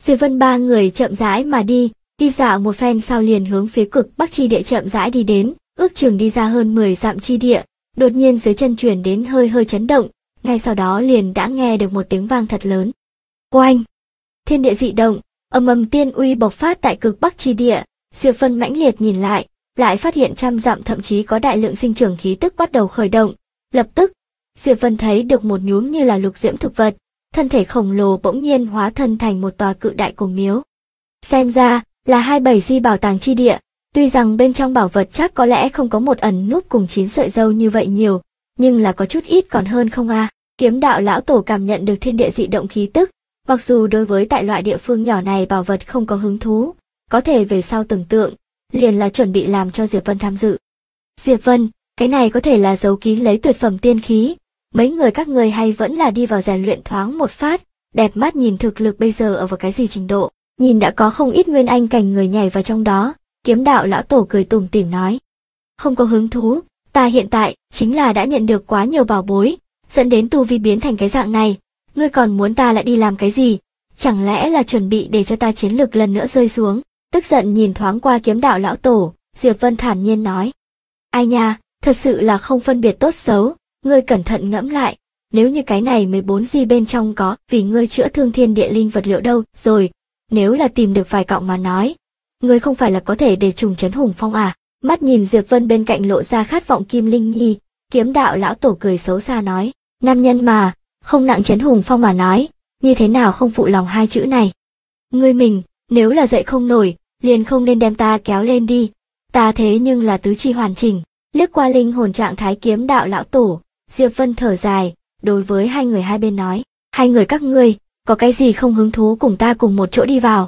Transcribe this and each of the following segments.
Diệp Vân ba người chậm rãi mà đi dạo một phen sau liền hướng phía cực bắc chi địa chậm rãi đi đến, ước chừng đi ra hơn 10 dặm chi địa, đột nhiên dưới chân truyền đến hơi hơi chấn động, ngay sau đó liền đã nghe được một tiếng vang thật lớn. Oanh! Thiên địa dị động, ầm ầm tiên uy bộc phát tại cực bắc chi địa. Diệp Vân mãnh liệt nhìn lại phát hiện trăm dặm thậm chí có đại lượng sinh trưởng khí tức bắt đầu khởi động. Lập tức, Diệp Vân thấy được một nhúm như là lục diễm thực vật, thân thể khổng lồ bỗng nhiên hóa thân thành một tòa cự đại cổ miếu. Xem ra là 27 di bảo tàng chi địa, tuy rằng bên trong bảo vật chắc có lẽ không có một ẩn núp cùng 9 sợi dâu như vậy nhiều, nhưng là có chút ít còn hơn không a. Kiếm đạo lão tổ cảm nhận được thiên địa dị động khí tức, mặc dù đối với tại loại địa phương nhỏ này bảo vật không có hứng thú, có thể về sau tưởng tượng, liền là chuẩn bị làm cho Diệp Vân tham dự. Diệp Vân, cái này có thể là giấu kín lấy tuyệt phẩm tiên khí, mấy người các người hay vẫn là đi vào rèn luyện thoáng một phát, đẹp mắt nhìn thực lực bây giờ ở vào cái gì trình độ, nhìn đã có không ít nguyên anh cảnh người nhảy vào trong đó, kiếm đạo lão tổ cười tủm tỉm nói. Không có hứng thú, ta hiện tại chính là đã nhận được quá nhiều bảo bối, dẫn đến tu vi biến thành cái dạng này, ngươi còn muốn ta lại đi làm cái gì, chẳng lẽ là chuẩn bị để cho ta chiến lực lần nữa rơi xuống. Tức giận nhìn thoáng qua kiếm đạo lão tổ, Diệp Vân thản nhiên nói. Ai nha, thật sự là không phân biệt tốt xấu, ngươi cẩn thận ngẫm lại, nếu như cái này 14 gì bên trong có vì ngươi chữa thương thiên địa linh vật liệu đâu rồi, nếu là tìm được vài cọng mà nói, ngươi không phải là có thể để trùng trấn hùng phong à. Mắt nhìn Diệp Vân bên cạnh lộ ra khát vọng Kim Linh Nhi, kiếm đạo lão tổ cười xấu xa nói, nam nhân mà, không nặng trấn hùng phong mà nói, như thế nào không phụ lòng hai chữ này. Ngươi mình, nếu là dậy không nổi, liền không nên đem ta kéo lên đi, ta thế nhưng là tứ chi hoàn chỉnh. Liếc qua linh hồn trạng thái kiếm đạo lão tổ, Diệp Vân thở dài, đối với hai người hai bên nói, hai người các ngươi, có cái gì không hứng thú cùng ta cùng một chỗ đi vào.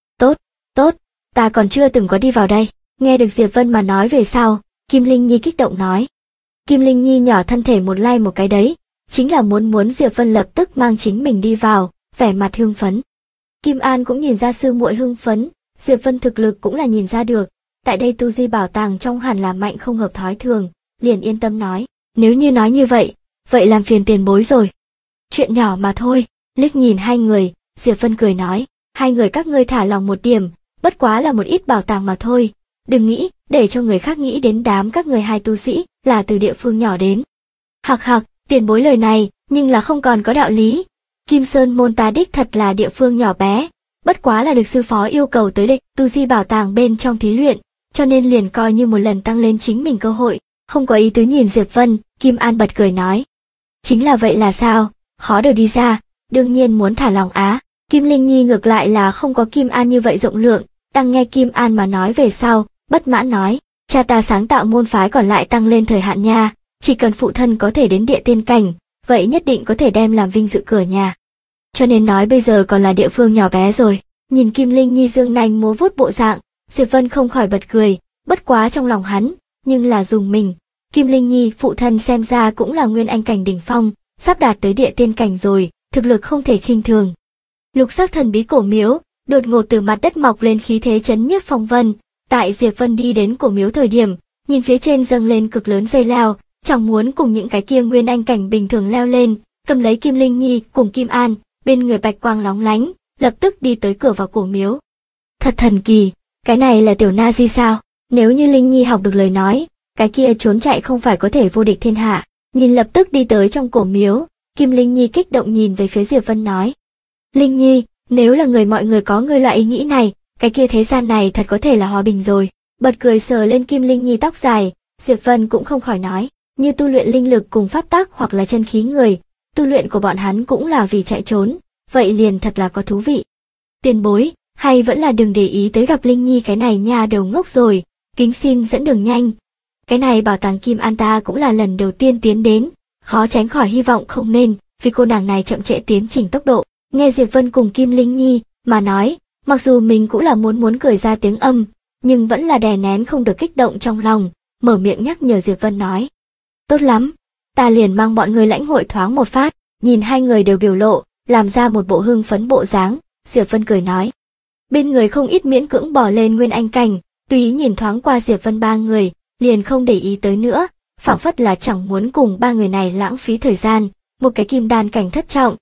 Tốt, ta còn chưa từng có đi vào đây. Nghe được Diệp Vân mà nói về sau, Kim Linh Nhi kích động nói. Kim Linh Nhi nhỏ thân thể một lay một cái đấy, chính là muốn Diệp Vân lập tức mang chính mình đi vào, vẻ mặt hưng phấn. Kim An cũng nhìn ra sư muội hưng phấn, Diệp Vân thực lực cũng là nhìn ra được, tại đây tu di bảo tàng trong hẳn là mạnh không hợp thói thường, liền yên tâm nói, nếu như nói như vậy, vậy làm phiền tiền bối rồi. Chuyện nhỏ mà thôi, liếc nhìn hai người, Diệp Vân cười nói, hai người các ngươi thả lòng một điểm, bất quá là một ít bảo tàng mà thôi, đừng nghĩ, để cho người khác nghĩ đến đám các người hai tu sĩ, là từ địa phương nhỏ đến. Hặc, tiền bối lời này, nhưng là không còn có đạo lý. Kim Sơn môn ta đích thật là địa phương nhỏ bé, bất quá là được sư phó yêu cầu tới đây tu di bảo tàng bên trong thí luyện, cho nên liền coi như một lần tăng lên chính mình cơ hội, không có ý tứ nhìn Diệp Vân, Kim An bật cười nói. Chính là vậy là sao, khó được đi ra, đương nhiên muốn thả lòng á. Kim Linh Nhi ngược lại là không có Kim An như vậy rộng lượng, đang nghe Kim An mà nói về sau, bất mãn nói, cha ta sáng tạo môn phái còn lại tăng lên thời hạn nha, chỉ cần phụ thân có thể đến địa tiên cảnh, vậy nhất định có thể đem làm vinh dự cửa nhà. Cho nên nói bây giờ còn là địa phương nhỏ bé rồi. Nhìn Kim Linh Nhi dương nanh múa vuốt bộ dạng, Diệp Vân không khỏi bật cười, bất quá trong lòng hắn, nhưng là dùng mình. Kim Linh Nhi phụ thân xem ra cũng là nguyên anh cảnh đỉnh phong, sắp đạt tới địa tiên cảnh rồi, thực lực không thể khinh thường. Lục sắc thần bí cổ miếu, đột ngột từ mặt đất mọc lên khí thế chấn nhiếp phong vân. Tại Diệp Vân đi đến cổ miếu thời điểm, nhìn phía trên dâng lên cực lớn dây leo, chẳng muốn cùng những cái kia nguyên anh cảnh bình thường leo lên, cầm lấy Kim Linh Nhi cùng Kim An, bên người bạch quang lóng lánh, lập tức đi tới cửa vào cổ miếu. Thật thần kỳ, cái này là tiểu na di sao? Nếu như Linh Nhi học được lời nói, cái kia trốn chạy không phải có thể vô địch thiên hạ. Nhìn lập tức đi tới trong cổ miếu, Kim Linh Nhi kích động nhìn về phía Diệp Vân nói. Linh Nhi, nếu là mọi người có người loại ý nghĩ này, cái kia thế gian này thật có thể là hòa bình rồi. Bật cười sờ lên Kim Linh Nhi tóc dài, Diệp Vân cũng không khỏi nói, như tu luyện linh lực cùng pháp tắc hoặc là chân khí người, tu luyện của bọn hắn cũng là vì chạy trốn, vậy liền thật là có thú vị. Tiền bối, hay vẫn là đừng để ý tới gặp Linh Nhi cái này nha đầu ngốc rồi, kính xin dẫn đường nhanh. Cái này bảo tàng Kim An ta cũng là lần đầu tiên tiến đến, khó tránh khỏi hy vọng không nên, vì cô nàng này chậm trễ tiến trình tốc độ. Nghe Diệp Vân cùng Kim Linh Nhi mà nói, mặc dù mình cũng là muốn cười ra tiếng âm, nhưng vẫn là đè nén không được kích động trong lòng, mở miệng nhắc nhở Diệp Vân nói. Tốt lắm, ta liền mang bọn người lãnh hội thoáng một phát. Nhìn hai người đều biểu lộ, làm ra một bộ hưng phấn bộ dáng, Diệp Vân cười nói. Bên người không ít miễn cưỡng bỏ lên nguyên anh cảnh, tùy ý nhìn thoáng qua Diệp Vân ba người, liền không để ý tới nữa, phảng phất là chẳng muốn cùng ba người này lãng phí thời gian. Một cái kim đan cảnh thất trọng,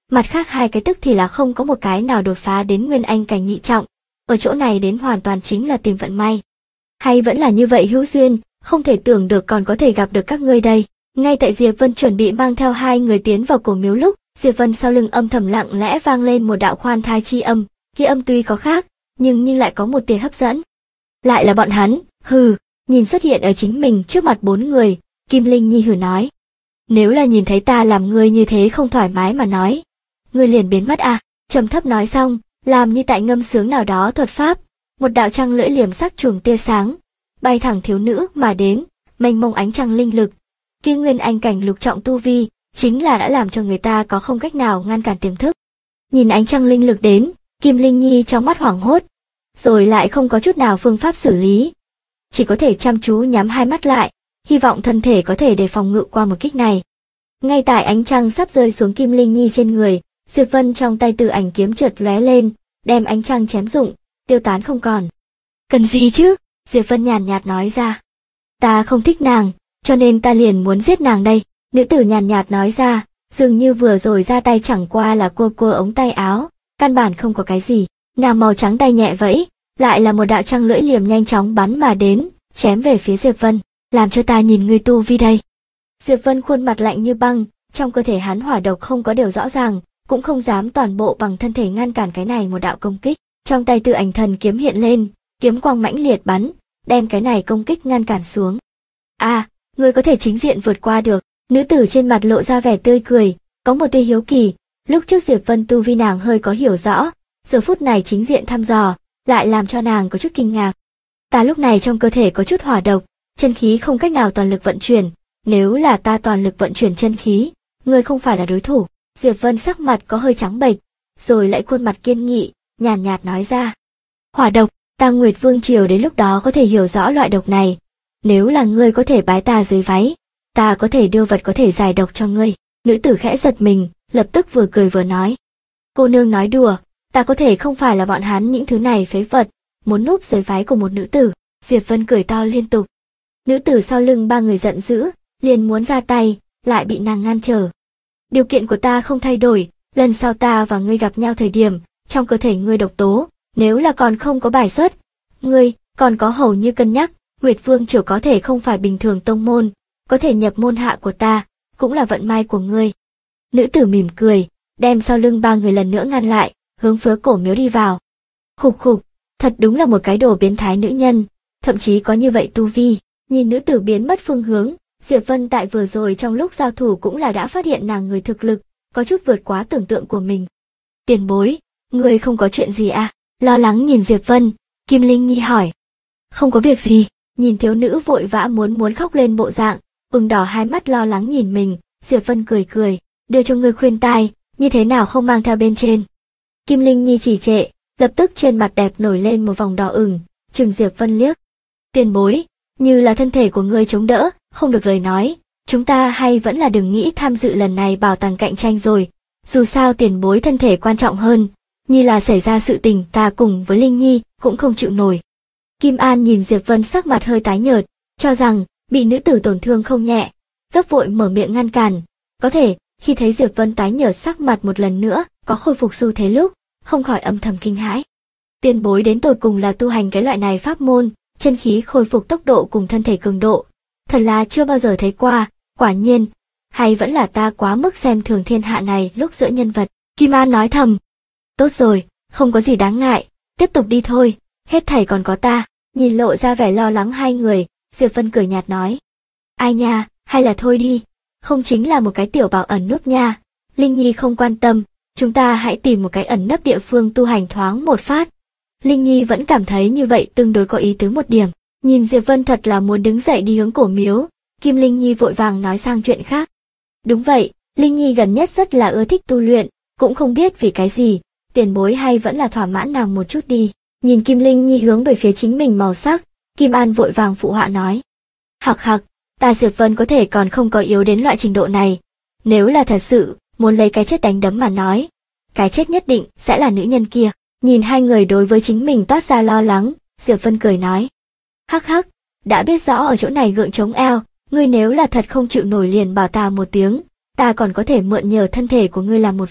Mặt khác hai cái tức thì là không có một cái nào đột phá đến nguyên anh cảnh nhị trọng, ở chỗ này đến hoàn toàn chính là tìm vận may. Hay vẫn là như vậy hữu duyên, không thể tưởng được còn có thể gặp được các ngươi đây. Ngay tại Diệp Vân chuẩn bị mang theo hai người tiến vào cổ miếu lúc, Diệp Vân sau lưng âm thầm lặng lẽ vang lên một đạo khoan thai chi âm, kia âm tuy có khác, nhưng lại có một tia hấp dẫn. Lại là bọn hắn, hừ, nhìn xuất hiện ở chính mình trước mặt bốn người, Kim Linh Nhi hừ nói. Nếu là nhìn thấy ta làm ngươi như thế không thoải mái mà nói, ngươi liền biến mất à, trầm thấp nói xong, làm như tại ngâm sướng nào đó thuật pháp, một đạo trăng lưỡi liềm sắc chuồng tia sáng, bay thẳng thiếu nữ mà đến, mênh mông ánh trăng linh lực. Kia nguyên anh cảnh lục trọng tu vi, chính là đã làm cho người ta có không cách nào ngăn cản tiềm thức. Nhìn ánh trăng linh lực đến, Kim Linh Nhi trong mắt hoảng hốt, rồi lại không có chút nào phương pháp xử lý. Chỉ có thể chăm chú nhắm hai mắt lại, hy vọng thân thể có thể để phòng ngự qua một kích này. Ngay tại ánh trăng sắp rơi xuống Kim Linh Nhi trên người, Diệp Vân trong tay Tử Ảnh kiếm chợt lóe lên, đem ánh trăng chém rụng, tiêu tán không còn. Cần gì chứ? Diệp Vân nhàn nhạt nói ra. Ta không thích nàng, cho nên ta liền muốn giết nàng đây. Nữ tử nhàn nhạt nói ra, dường như vừa rồi ra tay chẳng qua là cua ống tay áo, căn bản không có cái gì. Nàng màu trắng tay nhẹ vẫy, lại là một đạo trăng lưỡi liềm nhanh chóng bắn mà đến, chém về phía Diệp Vân. Làm cho ta nhìn ngươi tu vi đây. Diệp Vân khuôn mặt lạnh như băng, trong cơ thể hắn hỏa độc không có điều rõ ràng, cũng không dám toàn bộ bằng thân thể ngăn cản cái này một đạo công kích. Trong tay Tử Ảnh thần kiếm hiện lên, kiếm quang mãnh liệt bắn, đem cái này công kích ngăn cản xuống. Ngươi có thể chính diện vượt qua được. Nữ tử trên mặt lộ ra vẻ tươi cười, có một tia hiếu kỳ. Lúc trước Diệp Vân tu vi nàng hơi có hiểu rõ, giờ phút này chính diện thăm dò, lại làm cho nàng có chút kinh ngạc. Ta lúc này trong cơ thể có chút hỏa độc, chân khí không cách nào toàn lực vận chuyển, nếu là ta toàn lực vận chuyển chân khí, ngươi không phải là đối thủ. Diệp Vân sắc mặt có hơi trắng bệch, rồi lại khuôn mặt kiên nghị, nhàn nhạt nói ra. Hỏa độc, ta Nguyệt Vương Triều đến lúc đó có thể hiểu rõ loại độc này. Nếu là ngươi có thể bái ta dưới váy, ta có thể đưa vật có thể giải độc cho ngươi. Nữ tử khẽ giật mình, lập tức vừa cười vừa nói. Cô nương nói đùa, ta có thể không phải là bọn hắn những thứ này phế vật, muốn núp dưới váy của một nữ tử. Diệp Vân cười to liên tục. Nữ tử sau lưng ba người giận dữ, liền muốn ra tay, lại bị nàng ngăn trở. Điều kiện của ta không thay đổi, lần sau ta và ngươi gặp nhau thời điểm, trong cơ thể ngươi độc tố, nếu là còn không có bài xuất, ngươi còn có hầu như cân nhắc, Nguyệt Vương Triều có thể không phải bình thường tông môn, có thể nhập môn hạ của ta, cũng là vận may của ngươi. Nữ tử mỉm cười, đem sau lưng ba người lần nữa ngăn lại, hướng phía cổ miếu đi vào. Khục khục, thật đúng là một cái đồ biến thái nữ nhân, thậm chí có như vậy tu vi. Nhìn nữ tử biến mất phương hướng, Diệp Vân tại vừa rồi trong lúc giao thủ cũng là đã phát hiện nàng người thực lực, có chút vượt quá tưởng tượng của mình. Tiền bối, ngươi không có chuyện gì à? Lo lắng nhìn Diệp Vân, Kim Linh Nhi hỏi. Không có việc gì, nhìn thiếu nữ vội vã muốn khóc lên bộ dạng, ửng đỏ hai mắt lo lắng nhìn mình, Diệp Vân cười, đưa cho ngươi khuyên tai, như thế nào không mang theo bên trên. Kim Linh Nhi chỉ trệ, lập tức trên mặt đẹp nổi lên một vòng đỏ ửng, trừng Diệp Vân liếc. Tiền bối, như là thân thể của ngươi chống đỡ, không được lời nói, chúng ta hay vẫn là đừng nghĩ tham dự lần này bảo tàng cạnh tranh rồi, dù sao tiền bối thân thể quan trọng hơn, như là xảy ra sự tình ta cùng với Linh Nhi cũng không chịu nổi. Kim An nhìn Diệp Vân sắc mặt hơi tái nhợt, cho rằng bị nữ tử tổn thương không nhẹ, gấp vội mở miệng ngăn cản. Có thể, khi thấy Diệp Vân tái nhợt sắc mặt một lần nữa, có khôi phục xu thế lúc, không khỏi âm thầm kinh hãi. Tiền bối đến tột cùng là tu hành cái loại này pháp môn, chân khí khôi phục tốc độ cùng thân thể cường độ, thật là chưa bao giờ thấy qua, quả nhiên, hay vẫn là ta quá mức xem thường thiên hạ này lúc giữa nhân vật. Kim An nói thầm. Tốt rồi, không có gì đáng ngại, tiếp tục đi thôi, hết thảy còn có ta. Nhìn lộ ra vẻ lo lắng hai người, Diệp Vân cười nhạt nói. Ai nha, hay là thôi đi, không chính là một cái tiểu bảo ẩn núp nha. Linh Nhi không quan tâm, chúng ta hãy tìm một cái ẩn nấp địa phương tu hành thoáng một phát. Linh Nhi vẫn cảm thấy như vậy tương đối có ý tứ một điểm. Nhìn Diệp Vân thật là muốn đứng dậy đi hướng cổ miếu, Kim Linh Nhi vội vàng nói sang chuyện khác. Đúng vậy, Linh Nhi gần nhất rất là ưa thích tu luyện, cũng không biết vì cái gì, tiền bối hay vẫn là thỏa mãn nàng một chút đi. Nhìn Kim Linh Nhi hướng về phía chính mình màu sắc, Kim An vội vàng phụ họa nói. Hặc, ta Diệp Vân có thể còn không có yếu đến loại trình độ này. Nếu là thật sự, muốn lấy cái chết đánh đấm mà nói, cái chết nhất định sẽ là nữ nhân kia. Nhìn hai người đối với chính mình toát ra lo lắng, Diệp Vân cười nói. Hắc, đã biết rõ ở chỗ này gượng chống eo, ngươi nếu là thật không chịu nổi liền bảo ta một tiếng, ta còn có thể mượn nhờ thân thể của ngươi làm một việc.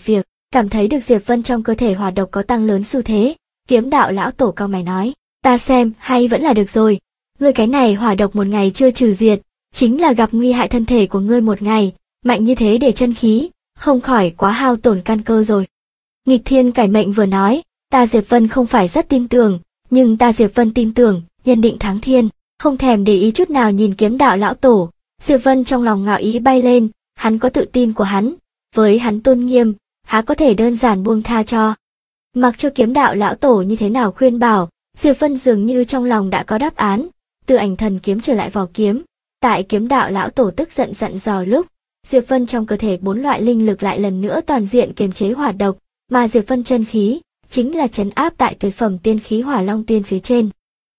Cảm thấy được Diệp Vân trong cơ thể hỏa độc có tăng lớn xu thế, Kiếm đạo lão tổ cau mày nói, ta xem hay vẫn là được rồi, ngươi cái này hỏa độc một ngày chưa trừ diệt, chính là gặp nguy hại thân thể của ngươi một ngày, mạnh như thế để chân khí, không khỏi quá hao tổn căn cơ rồi. Nghịch Thiên cải mệnh vừa nói, ta Diệp Vân không phải rất tin tưởng, nhưng ta Diệp Vân tin tưởng, nhân định thắng thiên, không thèm để ý chút nào nhìn Kiếm đạo lão tổ. Diệp Vân trong lòng ngạo ý bay lên, hắn có tự tin của hắn, với hắn tôn nghiêm, há có thể đơn giản buông tha cho. Mặc cho Kiếm đạo lão tổ như thế nào khuyên bảo, Diệp Vân dường như trong lòng đã có đáp án, Từ Ảnh Thần kiếm trở lại vỏ kiếm. Tại Kiếm đạo lão tổ tức giận dặn dò lúc, Diệp Vân trong cơ thể 4 loại linh lực lại lần nữa toàn diện kiềm chế hỏa độc, mà Diệp Vân chân khí chính là trấn áp tại tuyệt phẩm tiên khí Hỏa Long Tiên phía trên.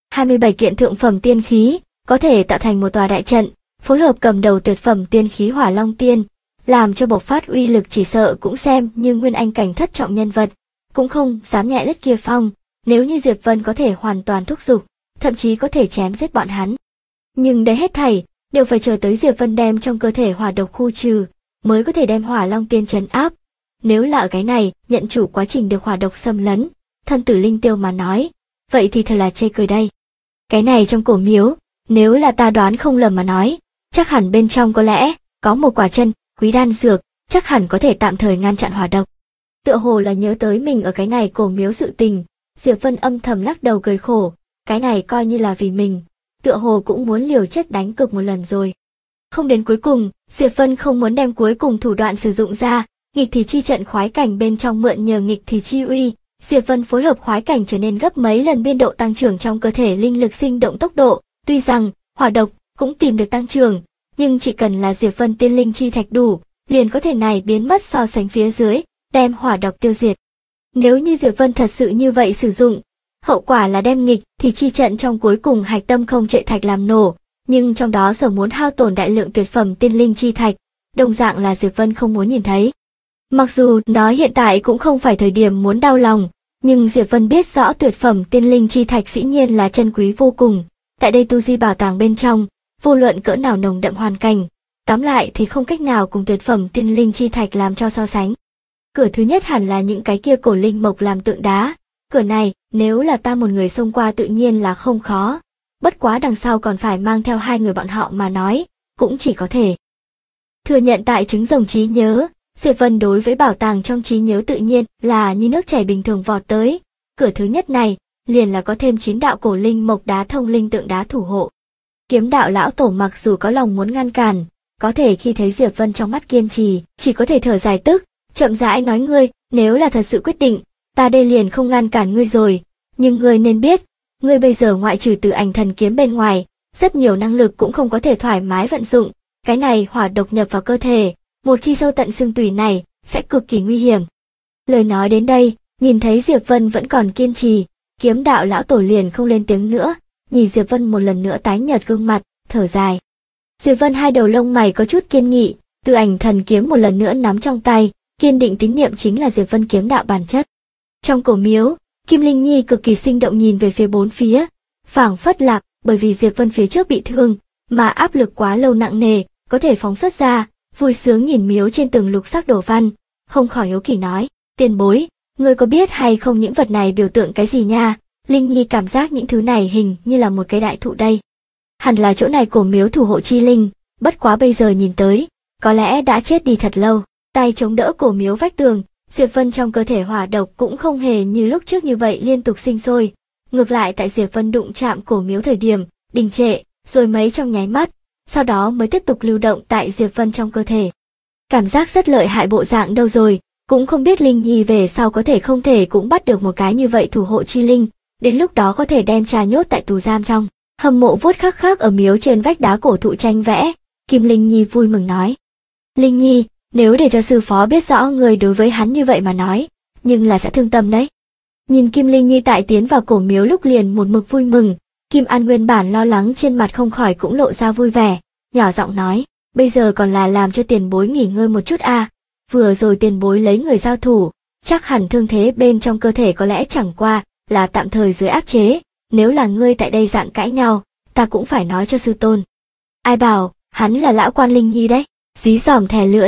27 kiện thượng phẩm tiên khí có thể tạo thành một tòa đại trận, phối hợp cầm đầu tuyệt phẩm tiên khí Hỏa Long Tiên, làm cho bộc phát uy lực chỉ sợ cũng xem như nguyên anh cảnh thất trọng nhân vật, cũng không dám nhẹ lướt kia phong, nếu như Diệp Vân có thể hoàn toàn thúc giục, thậm chí có thể chém giết bọn hắn. Nhưng đấy hết thảy đều phải chờ tới Diệp Vân đem trong cơ thể hỏa độc khu trừ, mới có thể đem Hỏa Long Tiên trấn áp. Nếu là ở cái này, nhận chủ quá trình được hỏa độc xâm lấn, thân tử linh tiêu mà nói, vậy thì thật là chê cười đây. Cái này trong cổ miếu, nếu là ta đoán không lầm mà nói, chắc hẳn bên trong có lẽ có một quả chân quý đan dược, chắc hẳn có thể tạm thời ngăn chặn hỏa độc. Tựa hồ là nhớ tới mình ở cái này cổ miếu sự tình, Diệp Vân âm thầm lắc đầu cười khổ, cái này coi như là vì mình, tựa hồ cũng muốn liều chết đánh cược một lần rồi. Không đến cuối cùng, Diệp Vân không muốn đem cuối cùng thủ đoạn sử dụng ra, nghịch thì chi trận khoái cảnh bên trong mượn nhờ nghịch thì chi uy, Diệp Vân phối hợp khoái cảnh trở nên gấp mấy lần biên độ tăng trưởng trong cơ thể linh lực sinh động tốc độ, tuy rằng hỏa độc cũng tìm được tăng trưởng, nhưng chỉ cần là Diệp Vân tiên linh chi thạch đủ, liền có thể này biến mất so sánh phía dưới, đem hỏa độc tiêu diệt. Nếu như Diệp Vân thật sự như vậy sử dụng, hậu quả là đem nghịch thì chi trận trong cuối cùng hạch tâm không trệ thạch làm nổ, nhưng trong đó sở muốn hao tổn đại lượng tuyệt phẩm tiên linh chi thạch, đồng dạng là Diệp Vân không muốn nhìn thấy. Mặc dù nói hiện tại cũng không phải thời điểm muốn đau lòng, nhưng Diệp Vân biết rõ tuyệt phẩm tiên linh chi thạch dĩ nhiên là chân quý vô cùng. Tại đây tu di bảo tàng bên trong, vô luận cỡ nào nồng đậm hoàn cảnh, tóm lại thì không cách nào cùng tuyệt phẩm tiên linh chi thạch làm cho so sánh. Cửa thứ nhất hẳn là những cái kia cổ linh mộc làm tượng đá. Cửa này, nếu là ta một người xông qua tự nhiên là không khó. Bất quá đằng sau còn phải mang theo 2 người bọn họ mà nói, cũng chỉ có thể thừa nhận tại trứng rồng trí nhớ. Diệp Vân đối với bảo tàng trong trí nhớ tự nhiên là như nước chảy bình thường vọt tới. Cửa thứ nhất này, liền là có thêm 9 đạo cổ linh mộc đá thông linh tượng đá thủ hộ. Kiếm đạo lão tổ mặc dù có lòng muốn ngăn cản, có thể khi thấy Diệp Vân trong mắt kiên trì, chỉ có thể thở dài tức, chậm rãi nói ngươi, nếu là thật sự quyết định, ta đây liền không ngăn cản ngươi rồi, nhưng ngươi nên biết, ngươi bây giờ ngoại trừ Từ Ảnh Thần kiếm bên ngoài, rất nhiều năng lực cũng không có thể thoải mái vận dụng, cái này hỏa độc nhập vào cơ thể, một khi sâu tận xương tủy này, sẽ cực kỳ nguy hiểm. Lời nói đến đây, nhìn thấy Diệp Vân vẫn còn kiên trì, Kiếm đạo lão tổ liền không lên tiếng nữa, nhìn Diệp Vân một lần nữa tái nhợt gương mặt, thở dài. Diệp Vân hai đầu lông mày có chút kiên nghị, Từ Ảnh Thần kiếm một lần nữa nắm trong tay, kiên định tín niệm chính là Diệp Vân kiếm đạo bản chất. Trong cổ miếu, Kim Linh Nhi cực kỳ sinh động nhìn về phía bốn phía, phảng phất lạc, bởi vì Diệp Vân phía trước bị thương, mà áp lực quá lâu nặng nề, có thể phóng xuất ra, vui sướng nhìn miếu trên tường lục sắc đồ văn, không khỏi hiếu kỳ nói, tiền bối, ngươi có biết hay không những vật này biểu tượng cái gì nha? Linh Nhi cảm giác những thứ này hình như là một cái đại thụ đây. Hẳn là chỗ này cổ miếu thủ hộ chi linh, bất quá bây giờ nhìn tới, có lẽ đã chết đi thật lâu. Tay chống đỡ cổ miếu vách tường, Diệp Vân trong cơ thể hỏa độc cũng không hề như lúc trước như vậy liên tục sinh sôi. Ngược lại tại Diệp Vân đụng chạm cổ miếu thời điểm, đình trệ, rồi mấy trong nháy mắt, sau đó mới tiếp tục lưu động tại Diệp Vân trong cơ thể. Cảm giác rất lợi hại bộ dạng đâu rồi, cũng không biết Linh Nhi về sau có thể không thể cũng bắt được một cái như vậy thủ hộ chi linh, đến lúc đó có thể đem trà nhốt tại tù giam trong. Hâm mộ vuốt khắc khắc ở miếu trên vách đá cổ thụ tranh vẽ, Kim Linh Nhi vui mừng nói. Linh Nhi, nếu để cho sư phó biết rõ người đối với hắn như vậy mà nói, nhưng là sẽ thương tâm đấy. Nhìn Kim Linh Nhi tại tiến vào cổ miếu lúc liền một mực vui mừng, Kim An nguyên bản lo lắng trên mặt không khỏi cũng lộ ra vui vẻ, nhỏ giọng nói, bây giờ còn là làm cho tiền bối nghỉ ngơi một chút à, vừa rồi tiền bối lấy người giao thủ, chắc hẳn thương thế bên trong cơ thể có lẽ chẳng qua là tạm thời dưới áp chế, nếu là ngươi tại đây dạng cãi nhau, ta cũng phải nói cho sư tôn. Ai bảo, hắn là lão quan Linh Nhi đấy, dí dỏm thè lưỡi.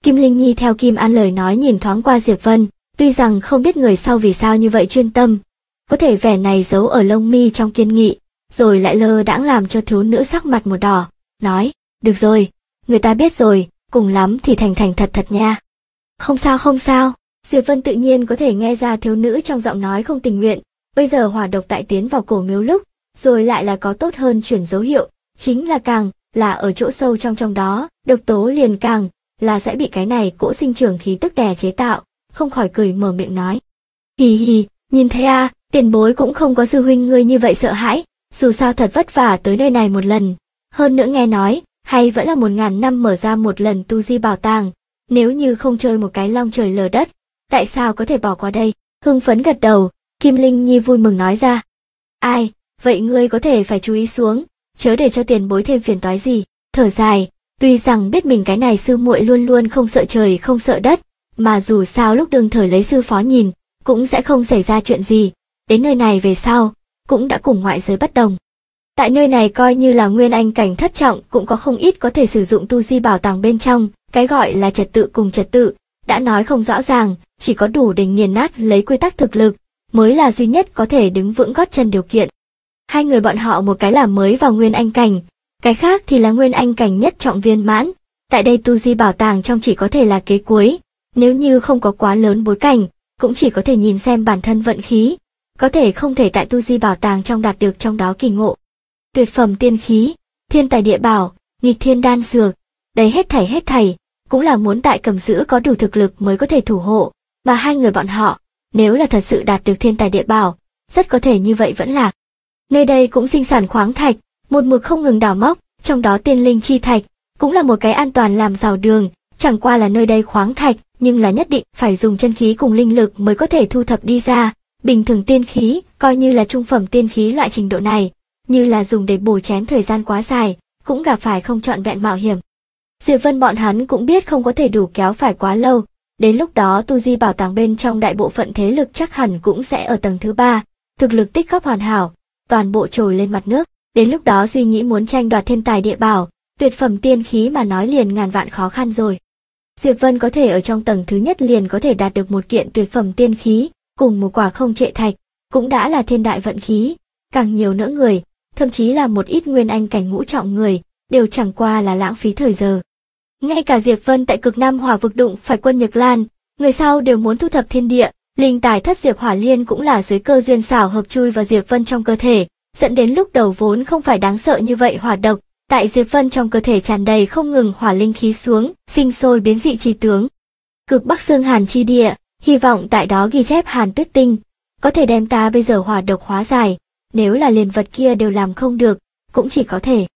Kim Linh Nhi theo Kim An lời nói nhìn thoáng qua Diệp Vân, tuy rằng không biết người sau vì sao như vậy chuyên tâm, có thể vẻ này giấu ở lông mi trong kiên nghị, rồi lại lơ đãng làm cho thiếu nữ sắc mặt một đỏ, nói, được rồi, người ta biết rồi, cùng lắm thì thành thành thật thật nha. Không sao không sao, Diệp Vân tự nhiên có thể nghe ra thiếu nữ trong giọng nói không tình nguyện, bây giờ hỏa độc tại tiến vào cổ miếu lúc, rồi lại là có tốt hơn chuyển dấu hiệu, chính là càng là ở chỗ sâu trong đó, độc tố liền càng là sẽ bị cái này cỗ sinh trưởng khí tức đè chế tạo, không khỏi cười mở miệng nói. Hì hì, nhìn thấy à, tiền bối cũng không có sư huynh ngươi như vậy sợ hãi, dù sao thật vất vả tới nơi này một lần, hơn nữa nghe nói, hay vẫn là 1000 năm mở ra một lần tu di bảo tàng, nếu như không chơi một cái long trời lở đất, tại sao có thể bỏ qua đây? Hưng phấn gật đầu, Kim Linh Nhi vui mừng nói ra. Ai, vậy ngươi có thể phải chú ý xuống, chớ để cho tiền bối thêm phiền toái gì. Thở dài, tuy rằng biết mình cái này sư muội luôn luôn không sợ trời không sợ đất, mà dù sao lúc đương thời lấy sư phó nhìn, cũng sẽ không xảy ra chuyện gì, đến nơi này về sau, cũng đã cùng ngoại giới bất đồng. Tại nơi này coi như là nguyên anh cảnh thất trọng cũng có không ít có thể sử dụng tu di bảo tàng bên trong, cái gọi là trật tự cùng trật tự, đã nói không rõ ràng, chỉ có đủ để nghiền nát lấy quy tắc thực lực, mới là duy nhất có thể đứng vững gót chân điều kiện. Hai người bọn họ một cái là mới vào nguyên anh cảnh, cái khác thì là nguyên anh cảnh nhất trọng viên mãn, tại đây tu di bảo tàng trong chỉ có thể là kế cuối, nếu như không có quá lớn bối cảnh, cũng chỉ có thể nhìn xem bản thân vận khí, có thể không thể tại tu di bảo tàng trong đạt được trong đó kỳ ngộ. Tuyệt phẩm tiên khí, thiên tài địa bảo, nghịch thiên đan dược, đấy hết thảy, cũng là muốn tại cầm giữ có đủ thực lực mới có thể thủ hộ, mà hai người bọn họ, nếu là thật sự đạt được thiên tài địa bảo, rất có thể như vậy vẫn là. Nơi đây cũng sinh sản khoáng thạch, một mực không ngừng đào móc, trong đó tiên linh chi thạch, cũng là một cái an toàn làm giàu đường, chẳng qua là nơi đây khoáng thạch, nhưng là nhất định phải dùng chân khí cùng linh lực mới có thể thu thập đi ra, bình thường tiên khí, coi như là trung phẩm tiên khí loại trình độ này, như là dùng để bổ chén thời gian quá dài, cũng gặp phải không trọn vẹn mạo hiểm. Diệp Vân bọn hắn cũng biết không có thể đủ kéo phải quá lâu, đến lúc đó tu di bảo tàng bên trong đại bộ phận thế lực chắc hẳn cũng sẽ ở tầng thứ 3, thực lực tích góp hoàn hảo, toàn bộ trồi lên mặt nước, đến lúc đó suy nghĩ muốn tranh đoạt thiên tài địa bảo, tuyệt phẩm tiên khí mà nói liền ngàn vạn khó khăn rồi. Diệp Vân có thể ở trong tầng thứ nhất liền có thể đạt được một kiện tuyệt phẩm tiên khí, cùng một quả không trệ thạch, cũng đã là thiên đại vận khí, càng nhiều nữa người, thậm chí là một ít nguyên anh cảnh ngũ trọng người, đều chẳng qua là lãng phí thời giờ. Ngay cả Diệp Vân tại cực Nam Hỏa vực đụng phải quân Nhật Lan, người sau đều muốn thu thập thiên địa, linh tài thất Diệp Hỏa Liên cũng là dưới cơ duyên xảo hợp chui vào Diệp Vân trong cơ thể, dẫn đến lúc đầu vốn không phải đáng sợ như vậy hỏa độc, tại Diệp Vân trong cơ thể tràn đầy không ngừng hỏa linh khí xuống, sinh sôi biến dị chi tướng. Cực Bắc Xương Hàn chi địa, hy vọng tại đó ghi chép Hàn Tuyết Tinh, có thể đem ta bây giờ hỏa độc hóa giải, nếu là liền vật kia đều làm không được, cũng chỉ có thể.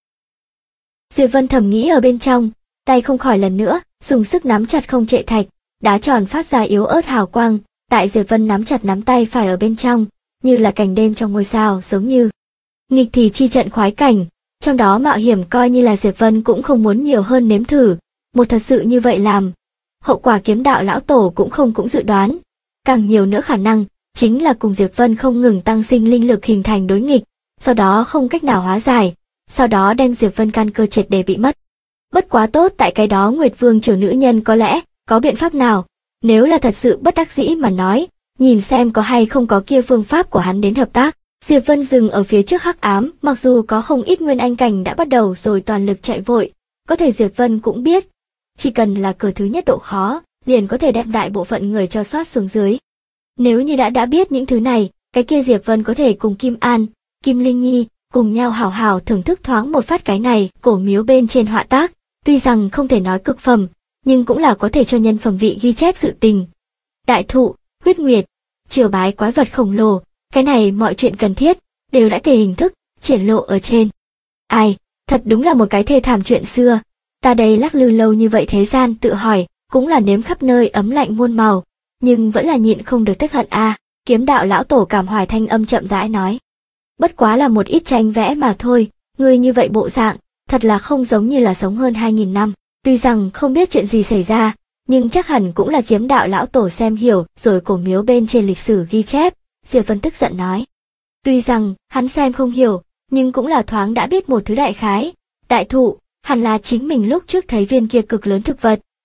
Diệp Vân thầm nghĩ ở bên trong, tay không khỏi lần nữa, dùng sức nắm chặt không trệ thạch, đá tròn phát ra yếu ớt hào quang, tại Diệp Vân nắm chặt nắm tay phải ở bên trong, như là cảnh đêm trong ngôi sao, giống như nghịch thì chi trận khoái cảnh, trong đó mạo hiểm coi như là Diệp Vân cũng không muốn nhiều hơn nếm thử, một thật sự như vậy làm. Hậu quả kiếm đạo lão tổ cũng dự đoán, càng nhiều nữa khả năng, chính là cùng Diệp Vân không ngừng tăng sinh linh lực hình thành đối nghịch, sau đó không cách nào hóa giải, sau đó đem Diệp Vân căn cơ triệt để bị mất. Bất quá tốt tại cái đó Nguyệt Vương triều nữ nhân có lẽ, có biện pháp nào, nếu là thật sự bất đắc dĩ mà nói, nhìn xem có hay không có kia phương pháp của hắn đến hợp tác. Diệp Vân dừng ở phía trước hắc ám, mặc dù có không ít nguyên anh cảnh đã bắt đầu rồi toàn lực chạy vội, có thể Diệp Vân cũng biết, chỉ cần là cửa thứ nhất độ khó, liền có thể đem đại bộ phận người cho soát xuống dưới. Nếu như đã biết những thứ này, cái kia Diệp Vân có thể cùng Kim An, Kim Linh Nhi, cùng nhau hào hào thưởng thức thoáng một phát cái này, cổ miếu bên trên họa tác, tuy rằng không thể nói cực phẩm, nhưng cũng là có thể cho nhân phẩm vị ghi chép sự tình. Đại thụ, huyết nguyệt, triều bái quái vật khổng lồ, cái này mọi chuyện cần thiết, đều đã kể hình thức, triển lộ ở trên. Ai, thật đúng là một cái thê thảm chuyện xưa, ta đây lắc lư lâu như vậy thế gian tự hỏi, cũng là nếm khắp nơi ấm lạnh muôn màu, nhưng vẫn là nhịn không được tức hận a. Kiếm đạo lão tổ cảm hoài thanh âm chậm rãi nói. Bất quá là một ít tranh vẽ mà thôi, ngươi như vậy bộ dạng, thật là không giống như là sống hơn 2000 năm, tuy rằng không biết chuyện gì xảy ra, nhưng chắc hẳn cũng là kiếm đạo lão tổ xem hiểu rồi cổ miếu bên trên lịch sử ghi chép. Diệp Vân tức giận nói. Tuy rằng hắn xem không hiểu, nhưng cũng là thoáng đã biết một thứ đại khái. Đại thụ, hẳn là chính mình lúc trước thấy viên kia cực lớn thực vật,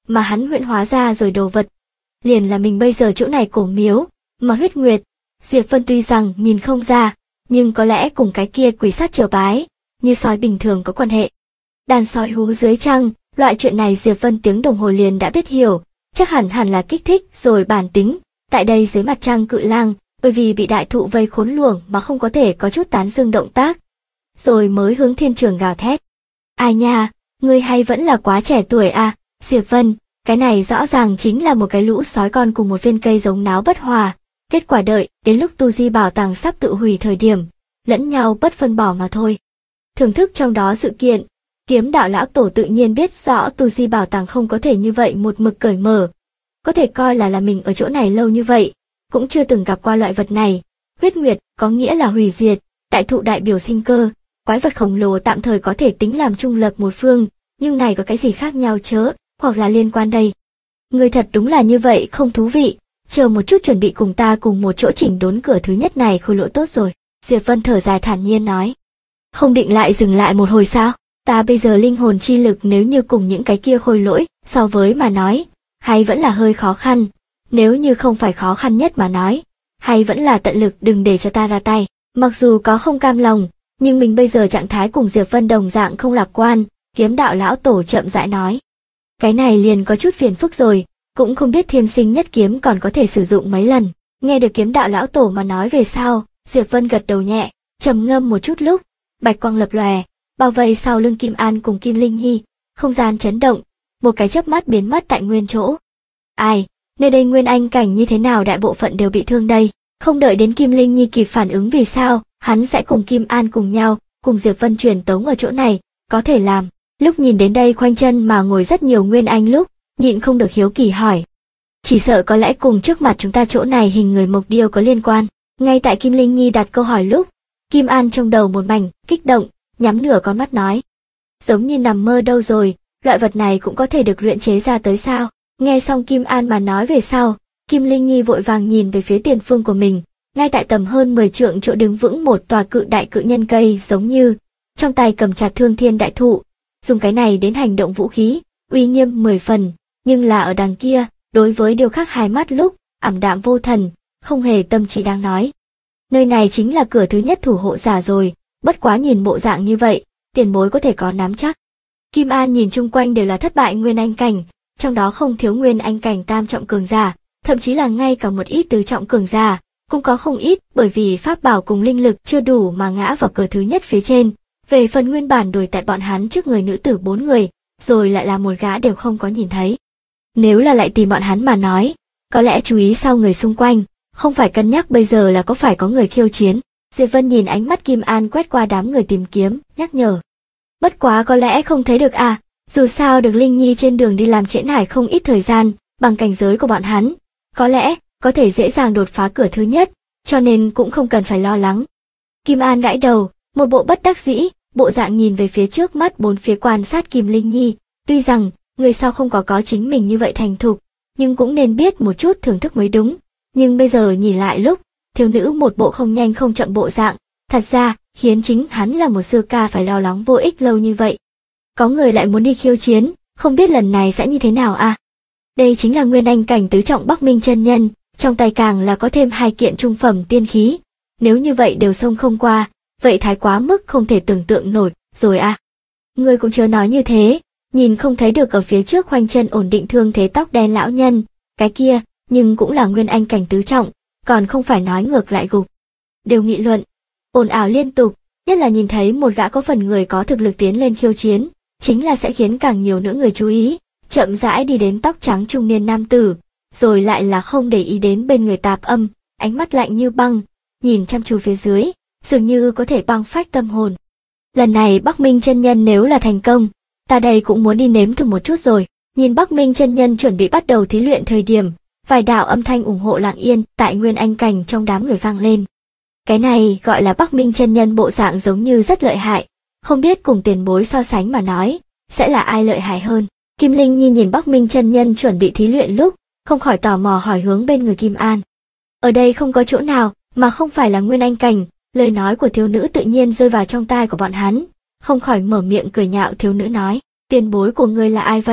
mà hắn huyễn hóa ra rồi đồ vật. Liền là mình bây giờ chỗ này cổ miếu, mà huyết nguyệt. Diệp Vân tuy rằng nhìn không ra, nhưng có lẽ cùng cái kia quỷ sát triều bái, như sói bình thường có quan hệ. Đàn sói hú dưới trăng, loại chuyện này Diệp Vân tiếng đồng hồ liền đã biết hiểu, chắc hẳn là kích thích rồi bản tính. Tại đây dưới mặt trăng cự lang, bởi vì bị đại thụ vây khốn luồng mà không có thể có chút tán dương động tác, rồi mới hướng thiên trường gào thét. Ai nha, ngươi hay vẫn là quá trẻ tuổi à, Diệp Vân, cái này rõ ràng chính là một cái lũ sói con cùng một viên cây giống náo bất hòa. Kết quả đợi đến lúc tu di bảo tàng sắp tự hủy thời điểm, lẫn nhau bất phân bỏ mà thôi. Thưởng thức trong đó sự kiện, Kiếm đạo lão tổ tự nhiên biết rõ tu di bảo tàng không có thể như vậy một mực cởi mở. Có thể coi là mình ở chỗ này lâu như vậy, cũng chưa từng gặp qua loại vật này. Huyết nguyệt có nghĩa là hủy diệt, đại thụ đại biểu sinh cơ, quái vật khổng lồ tạm thời có thể tính làm trung lập một phương, nhưng này có cái gì khác nhau chớ, hoặc là liên quan đây. Người thật đúng là như vậy không thú vị, chờ một chút chuẩn bị cùng ta cùng một chỗ chỉnh đốn cửa thứ nhất này khôi lỗi tốt rồi. Diệp Vân thở dài thản nhiên nói. Không định lại dừng lại một hồi sao? Ta bây giờ linh hồn chi lực nếu như cùng những cái kia khôi lỗi so với mà nói, hay vẫn là hơi khó khăn. Nếu như không phải khó khăn nhất mà nói, hay vẫn là tận lực đừng để cho ta ra tay. Mặc dù có không cam lòng, nhưng mình bây giờ trạng thái cùng Diệp Vân đồng dạng không lạc quan, Kiếm đạo lão tổ chậm rãi nói. Cái này liền có chút phiền phức rồi, cũng không biết thiên sinh nhất kiếm còn có thể sử dụng mấy lần. Nghe được Kiếm đạo lão tổ mà nói về sau, Diệp Vân gật đầu nhẹ, trầm ngâm một chút lúc, bạch quang lập lòe, bao vây sau lưng Kim An cùng Kim Linh Nhi, không gian chấn động, một cái chớp mắt biến mất tại nguyên chỗ. Ai, nơi đây nguyên anh cảnh như thế nào đại bộ phận đều bị thương đây, không đợi đến Kim Linh Nhi kịp phản ứng vì sao, hắn sẽ cùng Kim An cùng nhau, cùng Diệp Vân truyền tống ở chỗ này, có thể làm. Lúc nhìn đến đây khoanh chân mà ngồi rất nhiều nguyên anh lúc, nhịn không được hiếu kỳ hỏi. Chỉ sợ có lẽ cùng trước mặt chúng ta chỗ này hình người mộc điêu có liên quan. Ngay tại Kim Linh Nhi đặt câu hỏi lúc, Kim An trong đầu một mảnh, kích động, nhắm nửa con mắt nói. Giống như nằm mơ đâu rồi, loại vật này cũng có thể được luyện chế ra tới sao. Nghe xong Kim An mà nói về sau, Kim Linh Nhi vội vàng nhìn về phía tiền phương của mình, ngay tại tầm hơn 10 trượng chỗ đứng vững một tòa cự đại cự nhân cây giống như, trong tay cầm chặt thương thiên đại thụ, dùng cái này đến hành động vũ khí, uy nghiêm 10 phần, nhưng là ở đằng kia, đối với điều khác hai mắt lúc, ảm đạm vô thần, không hề tâm trí đang nói. Nơi này chính là cửa thứ nhất thủ hộ giả rồi, bất quá nhìn bộ dạng như vậy, tiền bối có thể có nắm chắc. Kim An nhìn chung quanh đều là thất bại nguyên anh cảnh, trong đó không thiếu nguyên anh cảnh tam trọng cường giả, thậm chí là ngay cả một ít tứ trọng cường giả, cũng có không ít bởi vì pháp bảo cùng linh lực chưa đủ mà ngã vào cửa thứ nhất phía trên. Về phần nguyên bản đuổi tại bọn hắn trước người nữ tử 4 người, rồi lại là một gã đều không có nhìn thấy. Nếu là lại tìm bọn hắn mà nói, có lẽ chú ý sau người xung quanh, không phải cân nhắc bây giờ là có phải có người khiêu chiến. Diệp Vân nhìn ánh mắt Kim An quét qua đám người tìm kiếm, nhắc nhở. Bất quá có lẽ không thấy được à, dù sao được Linh Nhi trên đường đi làm trễ nải không ít thời gian, bằng cảnh giới của bọn hắn, có lẽ có thể dễ dàng đột phá cửa thứ nhất, cho nên cũng không cần phải lo lắng. Kim An gãi đầu, một bộ bất đắc dĩ, bộ dạng nhìn về phía trước mắt bốn phía quan sát Kim Linh Nhi, tuy rằng người sau không có chính mình như vậy thành thục, nhưng cũng nên biết một chút thưởng thức mới đúng. Nhưng bây giờ nhìn lại lúc, thiếu nữ một bộ không nhanh không chậm bộ dạng, thật ra khiến chính hắn là một sư ca phải lo lắng vô ích lâu như vậy. Có người lại muốn đi khiêu chiến, không biết lần này sẽ như thế nào à? Đây chính là nguyên anh cảnh tứ trọng Bắc Minh chân nhân, trong tay càng là có thêm 2 kiện trung phẩm tiên khí. Nếu như vậy đều xông không qua, vậy thái quá mức không thể tưởng tượng nổi, rồi à. Người cũng chớ nói như thế, nhìn không thấy được ở phía trước khoanh chân ổn định thương thế tóc đen lão nhân, cái kia, nhưng cũng là nguyên anh cảnh tứ trọng, còn không phải nói ngược lại gục. Đều nghị luận, ồn ào liên tục, nhất là nhìn thấy một gã có phần người có thực lực tiến lên khiêu chiến, chính là sẽ khiến càng nhiều nữa người chú ý, chậm rãi đi đến tóc trắng trung niên nam tử, rồi lại là không để ý đến bên người tạp âm, ánh mắt lạnh như băng, nhìn chăm chú phía dưới, dường như có thể băng phách tâm hồn. Lần này Bắc Minh chân nhân nếu là thành công, ta đây cũng muốn đi nếm thử một chút rồi. Nhìn Bắc Minh chân nhân chuẩn bị bắt đầu thí luyện thời điểm, vài đạo âm thanh ủng hộ lặng yên tại nguyên anh cảnh trong đám người vang lên. Cái này gọi là Bắc Minh chân nhân bộ dạng giống như rất lợi hại, không biết cùng tiền bối so sánh mà nói, sẽ là ai lợi hại hơn. Kim Linh Nhi nhìn Bắc Minh chân nhân chuẩn bị thí luyện lúc, không khỏi tò mò hỏi hướng bên người Kim An. Ở đây không có chỗ nào mà không phải là nguyên anh cảnh, lời nói của thiếu nữ tự nhiên rơi vào trong tai của bọn hắn, không khỏi mở miệng cười nhạo thiếu nữ nói, tiền bối của ngươi là ai vậy,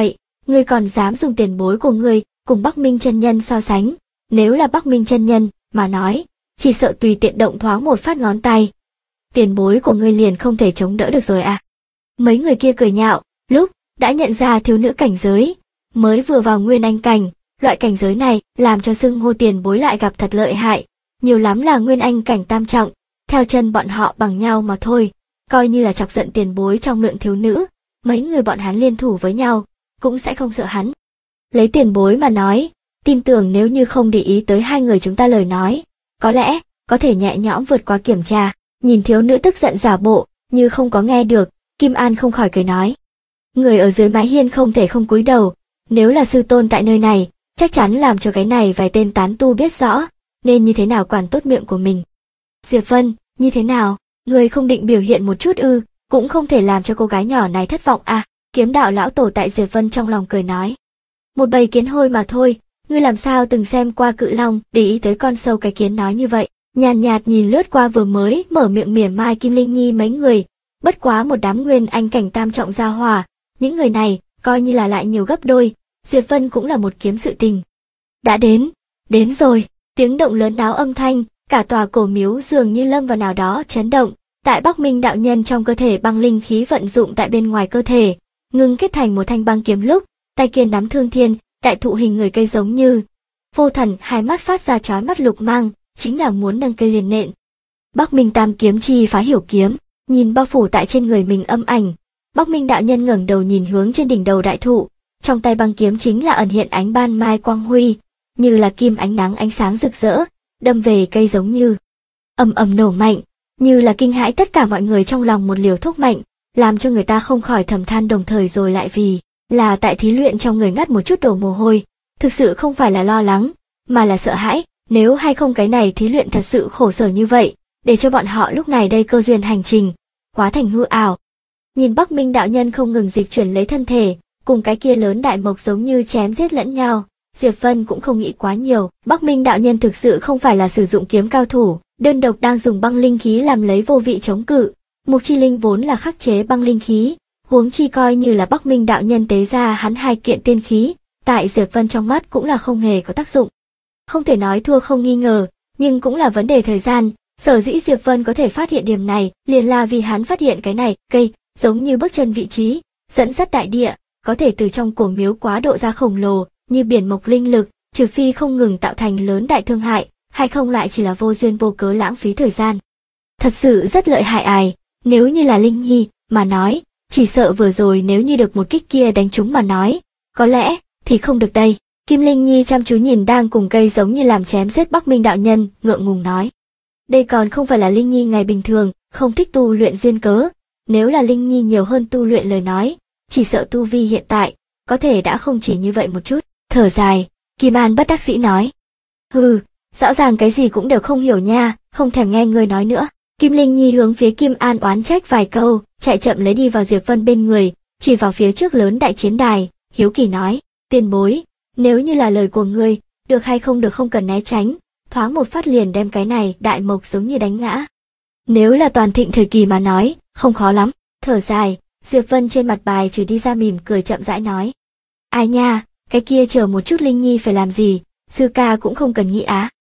ngươi còn dám dùng tiền bối của ngươi cùng Bắc Minh chân nhân so sánh, nếu là Bắc Minh chân nhân mà nói, chỉ sợ tùy tiện động thoáng một phát ngón tay. Tiền bối của ngươi liền không thể chống đỡ được rồi à? Mấy người kia cười nhạo, lúc đã nhận ra thiếu nữ cảnh giới, mới vừa vào nguyên anh cảnh, loại cảnh giới này làm cho xưng hô tiền bối lại gặp thật lợi hại, nhiều lắm là nguyên anh cảnh tam trọng, theo chân bọn họ bằng nhau mà thôi, coi như là chọc giận tiền bối trong lượng thiếu nữ, mấy người bọn hắn liên thủ với nhau, cũng sẽ không sợ hắn. Lấy tiền bối mà nói, tin tưởng nếu như không để ý tới hai người chúng ta lời nói, có lẽ có thể nhẹ nhõm vượt qua kiểm tra. Nhìn thiếu nữ tức giận giả bộ như không có nghe được, Kim An không khỏi cười nói. Người ở dưới mái hiên không thể không cúi đầu, nếu là sư tôn tại nơi này, chắc chắn làm cho cái này vài tên tán tu biết rõ, nên như thế nào quản tốt miệng của mình. Diệp Vân, như thế nào, người không định biểu hiện một chút ư, cũng không thể làm cho cô gái nhỏ này thất vọng à, Kiếm đạo lão tổ tại Diệp Vân trong lòng cười nói. Một bầy kiến hôi mà thôi, ngươi làm sao từng xem qua Cự Long, để ý tới con sâu cái kiến nói như vậy. Nhàn nhạt nhìn lướt qua vừa mới mở miệng mỉa mai Kim Linh Nhi mấy người, bất quá một đám nguyên anh cảnh tam trọng gia hỏa, những người này coi như là lại nhiều gấp đôi, Diệp Vân cũng là một kiếm sự tình. Đã đến rồi, tiếng động lớn náo âm thanh, cả tòa cổ miếu dường như lâm vào nào đó chấn động, tại Bắc Minh đạo nhân trong cơ thể băng linh khí vận dụng tại bên ngoài cơ thể, ngưng kết thành một thanh băng kiếm lúc, tay kia nắm thương thiên, đại thụ hình người cây giống như. Vô Thần hai mắt phát ra chói mắt lục mang, chính là muốn nâng cây liền nện. Bắc Minh tam kiếm chi phá hiểu kiếm, nhìn bao phủ tại trên người mình âm ảnh, Bắc Minh đạo nhân ngẩng đầu nhìn hướng trên đỉnh đầu đại thụ, trong tay băng kiếm chính là ẩn hiện ánh ban mai quang huy, như là kim ánh nắng ánh sáng rực rỡ, đâm về cây giống như. Ầm ầm nổ mạnh, như là kinh hãi tất cả mọi người trong lòng một liều thuốc mạnh, làm cho người ta không khỏi thầm than đồng thời rồi lại vì là tại thí luyện trong người ngắt một chút đổ mồ hôi, thực sự không phải là lo lắng, mà là sợ hãi, nếu hay không cái này thí luyện thật sự khổ sở như vậy, để cho bọn họ lúc này đây cơ duyên hành trình hóa thành hư ảo. Nhìn Bắc Minh đạo nhân không ngừng dịch chuyển lấy thân thể, cùng cái kia lớn đại mộc giống như chém giết lẫn nhau, Diệp Vân cũng không nghĩ quá nhiều, Bắc Minh đạo nhân thực sự không phải là sử dụng kiếm cao thủ, đơn độc đang dùng băng linh khí làm lấy vô vị chống cự. Mục chi linh vốn là khắc chế băng linh khí, huống chi coi như là Bắc Minh đạo nhân tế ra hắn hai kiện tiên khí, tại Diệp Vân trong mắt cũng là không hề có tác dụng. Không thể nói thua không nghi ngờ, nhưng cũng là vấn đề thời gian, sở dĩ Diệp Vân có thể phát hiện điểm này, liền là vì hắn phát hiện cái này, cây, giống như bước chân vị trí, dẫn dắt đại địa, có thể từ trong cổ miếu quá độ ra khổng lồ, như biển mộc linh lực, trừ phi không ngừng tạo thành lớn đại thương hại, hay không lại chỉ là vô duyên vô cớ lãng phí thời gian. Thật sự rất lợi hại ai, nếu như là Linh Nhi, mà nói, chỉ sợ vừa rồi nếu như được một kích kia đánh trúng mà nói, có lẽ, thì không được đây. Kim Linh Nhi chăm chú nhìn đang cùng cây giống như làm chém giết Bắc Minh đạo nhân, ngượng ngùng nói. Đây còn không phải là Linh Nhi ngày bình thường, không thích tu luyện duyên cớ, nếu là Linh Nhi nhiều hơn tu luyện lời nói, chỉ sợ tu vi hiện tại, có thể đã không chỉ như vậy một chút. Thở dài, Kim An bất đắc dĩ nói. Hừ, rõ ràng cái gì cũng đều không hiểu nha, không thèm nghe người nói nữa. Kim Linh Nhi hướng phía Kim An oán trách vài câu, chạy chậm lấy đi vào Diệp Vân bên người, chỉ vào phía trước lớn đại chiến đài, hiếu kỳ nói, tiền bối, nếu như là lời của ngươi, được hay không được không cần né tránh, thoáng một phát liền đem cái này đại mộc giống như đánh ngã. Nếu là toàn thịnh thời kỳ mà nói, không khó lắm. Thở dài, Diệp Vân trên mặt bài trừ đi ra mỉm cười chậm rãi nói. Ai nha, cái kia chờ một chút Linh Nhi phải làm gì, sư ca cũng không cần nghĩ á.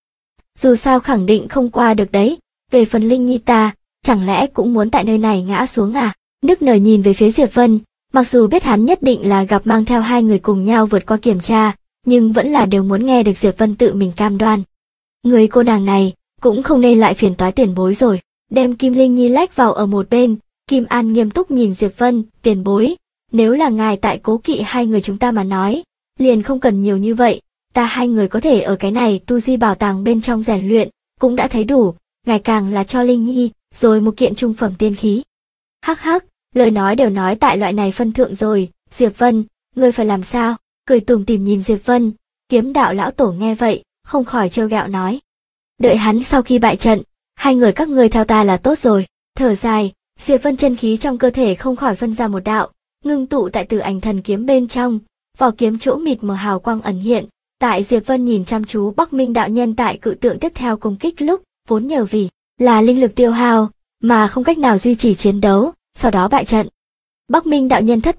Dù sao khẳng định không qua được đấy, về phần Linh Nhi ta, chẳng lẽ cũng muốn tại nơi này ngã xuống à? Nức nở nhìn về phía Diệp Vân, mặc dù biết hắn nhất định là gặp mang theo hai người cùng nhau vượt qua kiểm tra, nhưng vẫn là đều muốn nghe được Diệp Vân tự mình cam đoan. Người cô nàng này, cũng không nên lại phiền toái tiền bối rồi, đem Kim Linh Nhi lách vào ở một bên, Kim An nghiêm túc nhìn Diệp Vân, tiền bối, nếu là ngài tại cố kỵ hai người chúng ta mà nói, liền không cần nhiều như vậy, ta hai người có thể ở cái này tu di bảo tàng bên trong rèn luyện, cũng đã thấy đủ, ngài càng là cho Linh Nhi, rồi một kiện trung phẩm tiên khí. Hắc hắc, lời nói đều nói tại loại này phân thượng rồi, Diệp Vân, ngươi phải làm sao? Cười tủm tỉm nhìn Diệp Vân, Kiếm đạo lão tổ nghe vậy, không khỏi trêu ghẹo nói. Đợi hắn sau khi bại trận, hai người các ngươi theo ta là tốt rồi. Thở dài, Diệp Vân chân khí trong cơ thể không khỏi phân ra một đạo, ngưng tụ tại Tử Ảnh Thần Kiếm bên trong, vỏ kiếm chỗ mịt mờ hào quang ẩn hiện. Tại Diệp Vân nhìn chăm chú Bắc Minh đạo nhân tại cự tượng tiếp theo công kích lúc, vốn nhờ vì là linh lực tiêu hao, mà không cách nào duy trì chiến đấu, sau đó bại trận. Bắc Minh đạo nhân thất bại,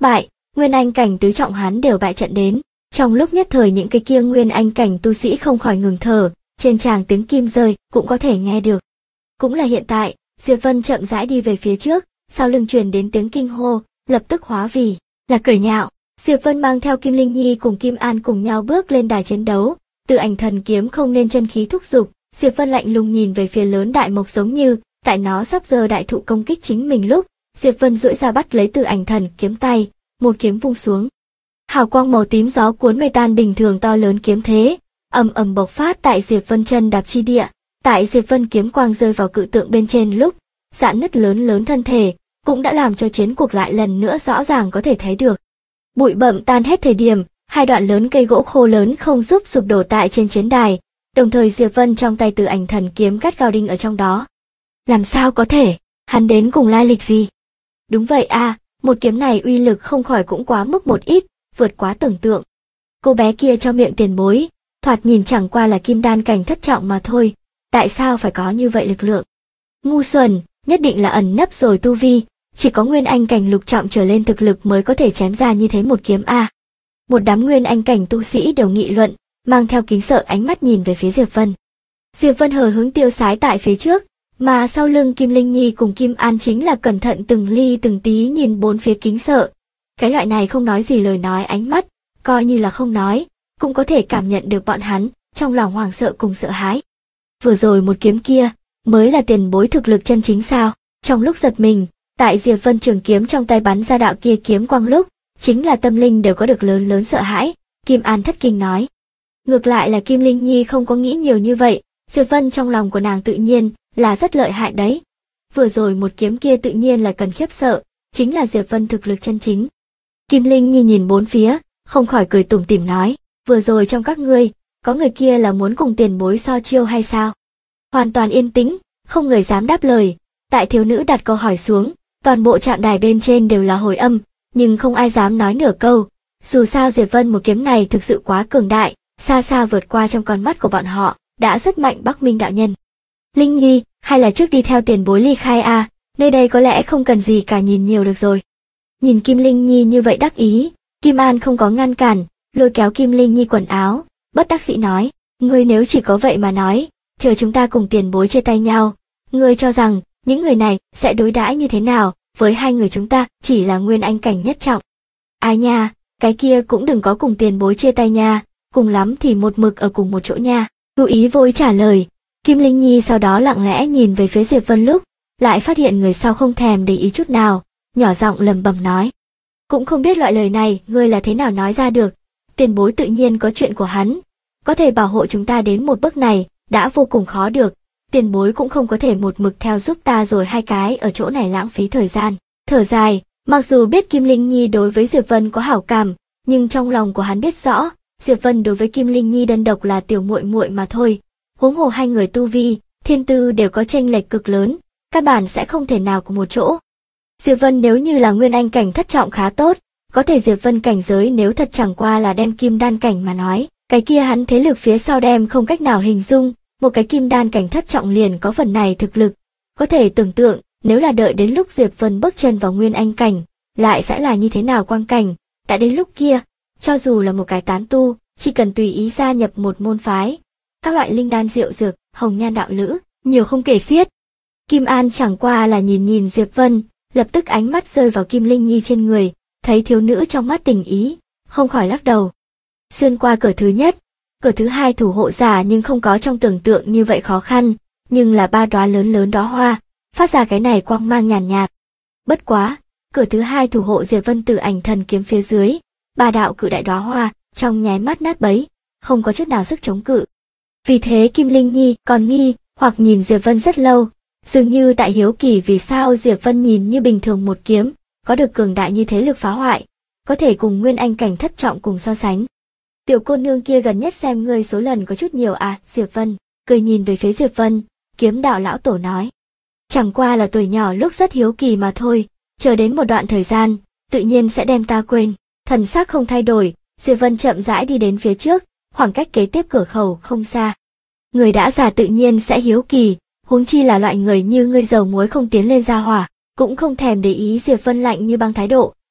Nguyên anh cảnh tứ trọng hắn đều bại trận đến. Trong lúc nhất thời những cái kia nguyên anh cảnh tu sĩ không khỏi ngừng thở, trên tràng tiếng kim rơi cũng có thể nghe được. Cũng là hiện tại, Diệp Vân chậm rãi đi về phía trước, sau lưng truyền đến tiếng kinh hô, lập tức hóa vì là cười nhạo. Diệp Vân mang theo Kim Linh Nhi cùng Kim An cùng nhau bước lên đài chiến đấu, Từ Ảnh Thần kiếm không nên chân khí thúc giục, Diệp Vân lạnh lùng nhìn về phía lớn đại mộc giống như tại nó sắp giơ đại thụ công kích chính mình lúc, Diệp Vân duỗi ra bắt lấy Từ Ảnh Thần kiếm tay, một kiếm vung xuống. Hào quang màu tím gió cuốn mây tan bình thường to lớn kiếm thế, ầm ầm bộc phát tại Diệp Vân chân đạp chi địa, tại Diệp Vân kiếm quang rơi vào cự tượng bên trên lúc, rạn nứt lớn lớn thân thể, cũng đã làm cho chiến cuộc lại lần nữa rõ ràng có thể thấy được. Bụi bặm tan hết thời điểm, hai đoạn lớn cây gỗ khô lớn không giúp sụp đổ tại trên chiến đài, đồng thời Diệp Vân trong tay Từ Ảnh Thần kiếm gắt gao đinh ở trong đó. Làm sao có thể, hắn đến cùng lai lịch gì? Đúng vậy a, một kiếm này uy lực không khỏi cũng quá mức một ít, vượt quá tưởng tượng. Cô bé kia trong miệng tiền bối, thoạt nhìn chẳng qua là kim đan cảnh thất trọng mà thôi, tại sao phải có như vậy lực lượng? Ngu xuẩn, nhất định là ẩn nấp rồi tu vi, chỉ có nguyên anh cảnh lục trọng trở lên thực lực mới có thể chém ra như thế một kiếm a. Một đám nguyên anh cảnh tu sĩ đều nghị luận, mang theo kính sợ ánh mắt nhìn về phía Diệp Vân. Diệp Vân hờ hững tiêu sái tại phía trước, mà sau lưng Kim Linh Nhi cùng Kim An chính là cẩn thận từng ly từng tí nhìn bốn phía kính sợ. Cái loại này không nói gì lời nói ánh mắt, coi như là không nói, cũng có thể cảm nhận được bọn hắn trong lòng hoảng sợ cùng sợ hãi. Vừa rồi một kiếm kia, mới là tiền bối thực lực chân chính sao? Trong lúc giật mình, tại Diệp Vân trường kiếm trong tay bắn ra đạo kia kiếm quang lúc, chính là tâm linh đều có được lớn lớn sợ hãi, Kim An thất kinh nói. Ngược lại là Kim Linh Nhi không có nghĩ nhiều như vậy, Diệp Vân trong lòng của nàng tự nhiên là rất lợi hại đấy. Vừa rồi một kiếm kia tự nhiên là cần khiếp sợ, chính là Diệp Vân thực lực chân chính. Kim Linh Nhi nhìn bốn phía, không khỏi cười tủm tỉm nói, vừa rồi trong các ngươi, có người kia là muốn cùng tiền bối so chiêu hay sao? Hoàn toàn yên tĩnh, không người dám đáp lời, tại thiếu nữ đặt câu hỏi xuống, toàn bộ trạm đài bên trên đều là hồi âm, nhưng không ai dám nói nửa câu, dù sao Diệp Vân một kiếm này thực sự quá cường đại, xa xa vượt qua trong con mắt của bọn họ, đã rất mạnh Bắc Minh đạo nhân. Linh Nhi, hay là trước đi theo tiền bối ly khai a, nơi đây có lẽ không cần gì cả nhìn nhiều được rồi. Nhìn Kim Linh Nhi như vậy đắc ý, Kim An không có ngăn cản, lôi kéo Kim Linh Nhi quần áo, bất đắc dĩ nói, ngươi nếu chỉ có vậy mà nói, chờ chúng ta cùng tiền bối chia tay nhau, ngươi cho rằng những người này sẽ đối đãi như thế nào với hai người chúng ta chỉ là nguyên anh cảnh nhất trọng. Ai nha, cái kia cũng đừng có cùng tiền bối chia tay nha, cùng lắm thì một mực ở cùng một chỗ nha. Lưu ý vô ý trả lời, Kim Linh Nhi sau đó lặng lẽ nhìn về phía Diệp Vân lúc, lại phát hiện người sau không thèm để ý chút nào, nhỏ giọng lẩm bẩm nói. Cũng không biết loại lời này ngươi là thế nào nói ra được, tiền bối tự nhiên có chuyện của hắn, có thể bảo hộ chúng ta đến một bước này, đã vô cùng khó được, tiền bối cũng không có thể một mực theo giúp ta rồi hai cái ở chỗ này lãng phí thời gian. Thở dài, mặc dù biết Kim Linh Nhi đối với Diệp Vân có hảo cảm, nhưng trong lòng của hắn biết rõ, Diệp Vân đối với Kim Linh Nhi đơn độc là tiểu muội muội mà thôi, huống hồ hai người tu vi, thiên tư đều có chênh lệch cực lớn, căn bản sẽ không thể nào cùng một chỗ. Diệp Vân nếu như là nguyên anh cảnh thất trọng khá tốt, có thể Diệp Vân cảnh giới nếu thật chẳng qua là đem kim đan cảnh mà nói, cái kia hắn thế lực phía sau đem không cách nào hình dung, một cái kim đan cảnh thất trọng liền có phần này thực lực, có thể tưởng tượng, nếu là đợi đến lúc Diệp Vân bước chân vào nguyên anh cảnh, lại sẽ là như thế nào quang cảnh, đã đến lúc kia, cho dù là một cái tán tu, chỉ cần tùy ý gia nhập một môn phái, các loại linh đan rượu dược, hồng nhan đạo lữ, nhiều không kể xiết. Kim An chẳng qua là nhìn Diệp Vân, lập tức ánh mắt rơi vào Kim Linh Nhi trên người, thấy thiếu nữ trong mắt tình ý, không khỏi lắc đầu. Xuyên qua cửa thứ nhất, cửa thứ hai thủ hộ giả nhưng không có trong tưởng tượng như vậy khó khăn, nhưng là ba đóa lớn lớn đóa hoa, phát ra cái này quang mang nhàn nhạt. Bất quá, cửa thứ hai thủ hộ Diệp Vân Tử Ảnh Thần kiếm phía dưới, ba đạo cự đại đóa hoa, trong nháy mắt nát bấy, không có chút nào sức chống cự. Vì thế Kim Linh Nhi còn nghi, hoặc nhìn Diệp Vân rất lâu, dường như tại hiếu kỳ vì sao Diệp Vân nhìn như bình thường một kiếm, có được cường đại như thế lực phá hoại, có thể cùng nguyên anh cảnh thất trọng cùng so sánh. Tiểu cô nương kia gần nhất xem ngươi số lần có chút nhiều à, Diệp Vân, cười nhìn về phía Diệp Vân, kiếm đạo lão tổ nói. Chẳng qua là tuổi nhỏ lúc rất hiếu kỳ mà thôi, chờ đến một đoạn thời gian, tự nhiên sẽ đem ta quên. Thần sắc không thay đổi, Diệp Vân chậm rãi đi đến phía trước, khoảng cách kế tiếp cửa khẩu không xa. Người đã già tự nhiên sẽ hiếu kỳ, huống chi là loại người như ngươi dầu muối không tiến lên ra hỏa, cũng không thèm để ý Diệp Vân lạnh như băng thái độ,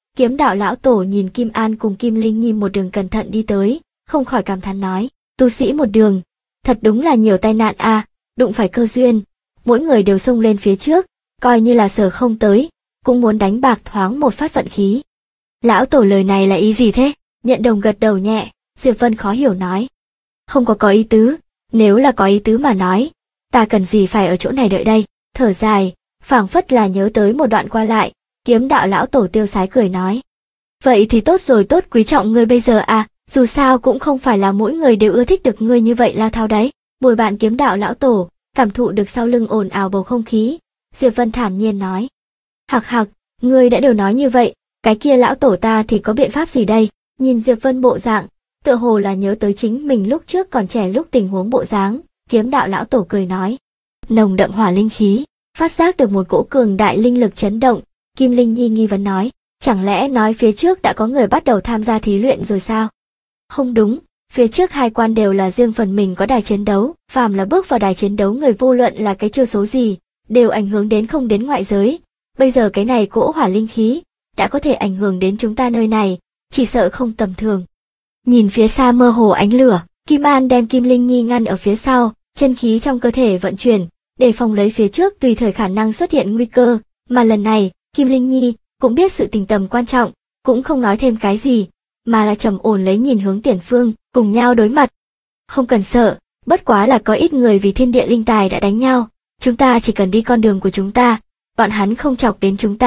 Kiếm đạo lão tổ nhìn Kim An cùng Kim Linh Nhi một đường cẩn thận đi tới, không khỏi cảm thán nói, tu sĩ một đường, thật đúng là nhiều tai nạn a, đụng phải cơ duyên, mỗi người đều xông lên phía trước, coi như là sở không tới, cũng muốn đánh bạc thoáng một phát vận khí. Lão tổ lời này là ý gì thế? Nhận Đồng gật đầu nhẹ, Diệp Vân khó hiểu nói. Không có ý tứ, nếu là có ý tứ mà nói, ta cần gì phải ở chỗ này đợi đây, thở dài, phảng phất là nhớ tới một đoạn qua lại, Kiếm đạo lão tổ tiêu sái cười nói. Vậy thì tốt rồi, tốt quý trọng ngươi bây giờ à, dù sao cũng không phải là mỗi người đều ưa thích được ngươi như vậy lao thao đấy. Bồi bạn Kiếm đạo lão tổ, cảm thụ được sau lưng ồn ào bầu không khí, Diệp Vân thản nhiên nói. Hạc hạc, ngươi đã đều nói như vậy, cái kia lão tổ ta thì có biện pháp gì đây? Nhìn Diệp Vân bộ dạng, tựa hồ là nhớ tới chính mình lúc trước còn trẻ lúc tình huống bộ dáng, Kiếm đạo lão tổ cười nói. Nồng đậm hỏa linh khí, phát giác được một cỗ cường đại linh lực chấn động, Kim Linh Nhi nghi vấn nói, chẳng lẽ nói phía trước đã có người bắt đầu tham gia thí luyện rồi sao? Không đúng, phía trước hai quan đều là riêng phần mình có đài chiến đấu, phàm là bước vào đài chiến đấu người vô luận là cái chiêu số gì, đều ảnh hưởng đến không đến ngoại giới. Bây giờ cái này cỗ hỏa linh khí, đã có thể ảnh hưởng đến chúng ta nơi này, chỉ sợ không tầm thường. Nhìn phía xa mơ hồ ánh lửa, Kim An đem Kim Linh Nhi ngăn ở phía sau, chân khí trong cơ thể vận chuyển, để phòng lấy phía trước tùy thời khả năng xuất hiện nguy cơ, mà lần này, Kim Linh Nhi cũng biết sự tình tầm quan trọng, cũng không nói thêm cái gì, mà là trầm ổn lấy nhìn hướng Tiền Phương, cùng nhau đối mặt. Không cần sợ, bất quá là có ít người vì thiên địa linh tài đã đánh nhau, chúng ta chỉ cần đi con đường của chúng ta, bọn hắn không chọc đến chúng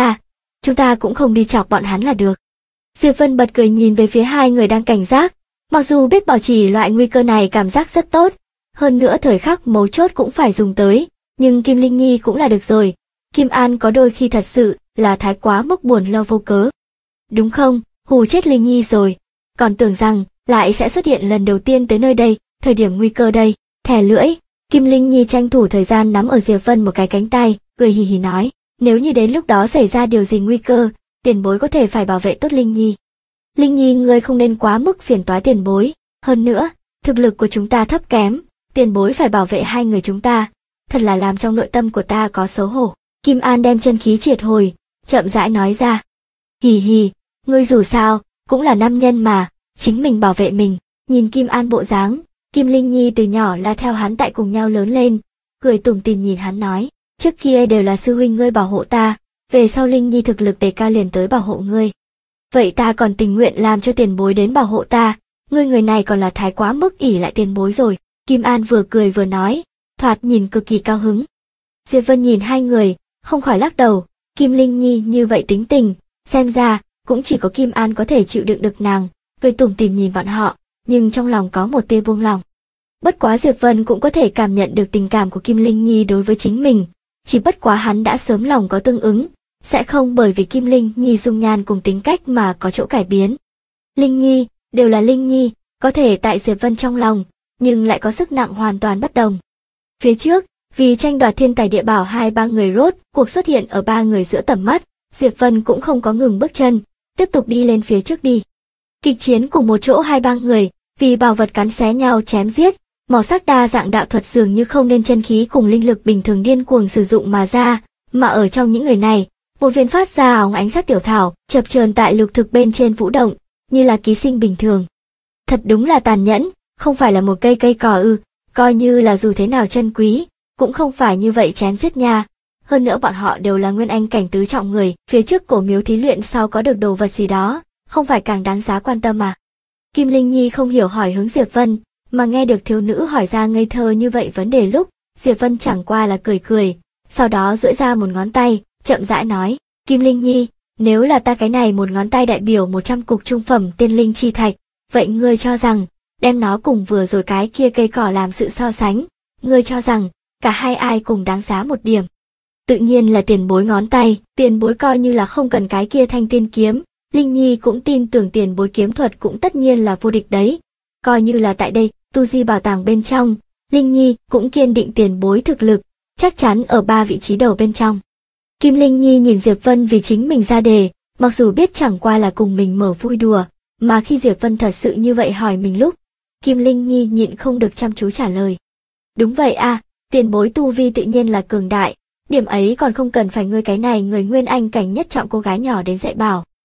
ta cũng không đi chọc bọn hắn là được. Diệp Vân bật cười nhìn về phía hai người đang cảnh giác, mặc dù biết bảo trì loại nguy cơ này cảm giác rất tốt, hơn nữa thời khắc mấu chốt cũng phải dùng tới, nhưng Kim Linh Nhi cũng là được rồi. Kim An có đôi khi thật sự là thái quá mức buồn lo vô cớ. Đúng không, hù chết Linh Nhi rồi, còn tưởng rằng lại sẽ xuất hiện lần đầu tiên tới nơi đây, thời điểm nguy cơ đây, thè lưỡi. Kim Linh Nhi tranh thủ thời gian nắm ở Diệp Vân một cái cánh tay, cười hì hì nói, nếu như đến lúc đó xảy ra điều gì nguy cơ, tiền bối có thể phải bảo vệ tốt Linh Nhi. Linh Nhi ngươi không nên quá mức phiền toái tiền bối, hơn nữa, thực lực của chúng ta thấp kém, tiền bối phải bảo vệ hai người chúng ta, thật là làm trong nội tâm của ta có xấu hổ. Kim An đem chân khí triệt hồi, chậm rãi nói ra. Hì hì, ngươi dù sao, cũng là nam nhân mà, chính mình bảo vệ mình. Nhìn Kim An bộ dáng, Kim Linh Nhi từ nhỏ là theo hắn tại cùng nhau lớn lên, cười tủm tỉm nhìn hắn nói, trước kia đều là sư huynh ngươi bảo hộ ta, về sau Linh Nhi thực lực đề cao liền tới bảo hộ ngươi. Vậy ta còn tình nguyện làm cho tiền bối đến bảo hộ ta, ngươi người này còn là thái quá mức ỷ lại tiền bối rồi. Kim An vừa cười vừa nói, thoạt nhìn cực kỳ cao hứng. Diệp Vân nhìn hai người, không khỏi lắc đầu, Kim Linh Nhi như vậy tính tình, xem ra, cũng chỉ có Kim An có thể chịu đựng được nàng, cười tủm tỉm nhìn bọn họ, nhưng trong lòng có một tia buông lòng. Bất quá Diệp Vân cũng có thể cảm nhận được tình cảm của Kim Linh Nhi đối với chính mình, chỉ bất quá hắn đã sớm lòng có tương ứng, sẽ không bởi vì Kim Linh Nhi dung nhan cùng tính cách mà có chỗ cải biến. Linh Nhi, đều là Linh Nhi, có thể tại Diệp Vân trong lòng, nhưng lại có sức nặng hoàn toàn bất đồng. Phía trước, vì tranh đoạt thiên tài địa bảo hai ba người rốt cuộc xuất hiện ở ba người giữa tầm mắt, Diệp Vân cũng không có ngừng bước chân, tiếp tục đi lên phía trước đi. Kịch chiến cùng một chỗ hai ba người, vì bảo vật cắn xé nhau chém giết, màu sắc đa dạng đạo thuật dường như không nên chân khí cùng linh lực bình thường điên cuồng sử dụng mà ra, mà ở trong những người này, một viên phát ra óng ánh sắc tiểu thảo, chập chờn tại lục thực bên trên vũ động, như là ký sinh bình thường. Thật đúng là tàn nhẫn, không phải là một cây cỏ ư, coi như là dù thế nào chân quý, cũng không phải như vậy chém giết nha. Hơn nữa bọn họ đều là nguyên anh cảnh tứ trọng người, phía trước cổ miếu thí luyện sau có được đồ vật gì đó, không phải càng đáng giá quan tâm à. Kim Linh Nhi không hiểu hỏi hướng Diệp Vân, mà nghe được thiếu nữ hỏi ra ngây thơ như vậy vấn đề lúc, Diệp Vân chẳng qua là cười cười, sau đó duỗi ra một ngón tay, chậm rãi nói, Kim Linh Nhi, nếu là ta cái này một ngón tay đại biểu 100 cục trung phẩm tiên linh chi thạch, vậy ngươi cho rằng, đem nó cùng vừa rồi cái kia cây cỏ làm sự so sánh, ngươi cho rằng, cả hai ai cùng đáng giá một điểm. Tự nhiên là tiền bối ngón tay, tiền bối coi như là không cần cái kia thanh tiên kiếm, Linh Nhi cũng tin tưởng tiền bối kiếm thuật cũng tất nhiên là vô địch đấy. Coi như là tại đây, tu di bảo tàng bên trong, Linh Nhi cũng kiên định tiền bối thực lực, chắc chắn ở ba vị trí đầu bên trong. Kim Linh Nhi nhìn Diệp Vân vì chính mình ra đề, mặc dù biết chẳng qua là cùng mình mở vui đùa, mà khi Diệp Vân thật sự như vậy hỏi mình lúc, Kim Linh Nhi nhịn không được chăm chú trả lời. Đúng vậy à, tiền bối tu vi tự nhiên là cường đại, điểm ấy còn không cần phải ngươi cái này người nguyên anh cảnh nhất trọng cô gái nhỏ đến dạy bảo,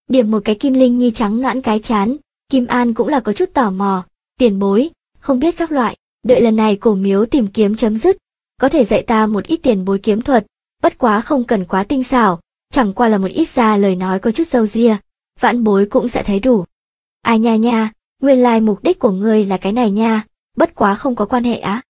Điểm một cái Kim Linh Nhi trắng nõn cái chán, Kim An cũng là có chút tò mò, tiền bối, không biết các loại, đợi lần này cổ miếu tìm kiếm chấm dứt, có thể dạy ta một ít tiền bối kiếm thuật, bất quá không cần quá tinh xảo, chẳng qua là một ít ra lời nói có chút râu ria, vãn bối cũng sẽ thấy đủ. Ai nha nha, nguyên lai mục đích của ngươi là cái này nha, bất quá không có quan hệ á.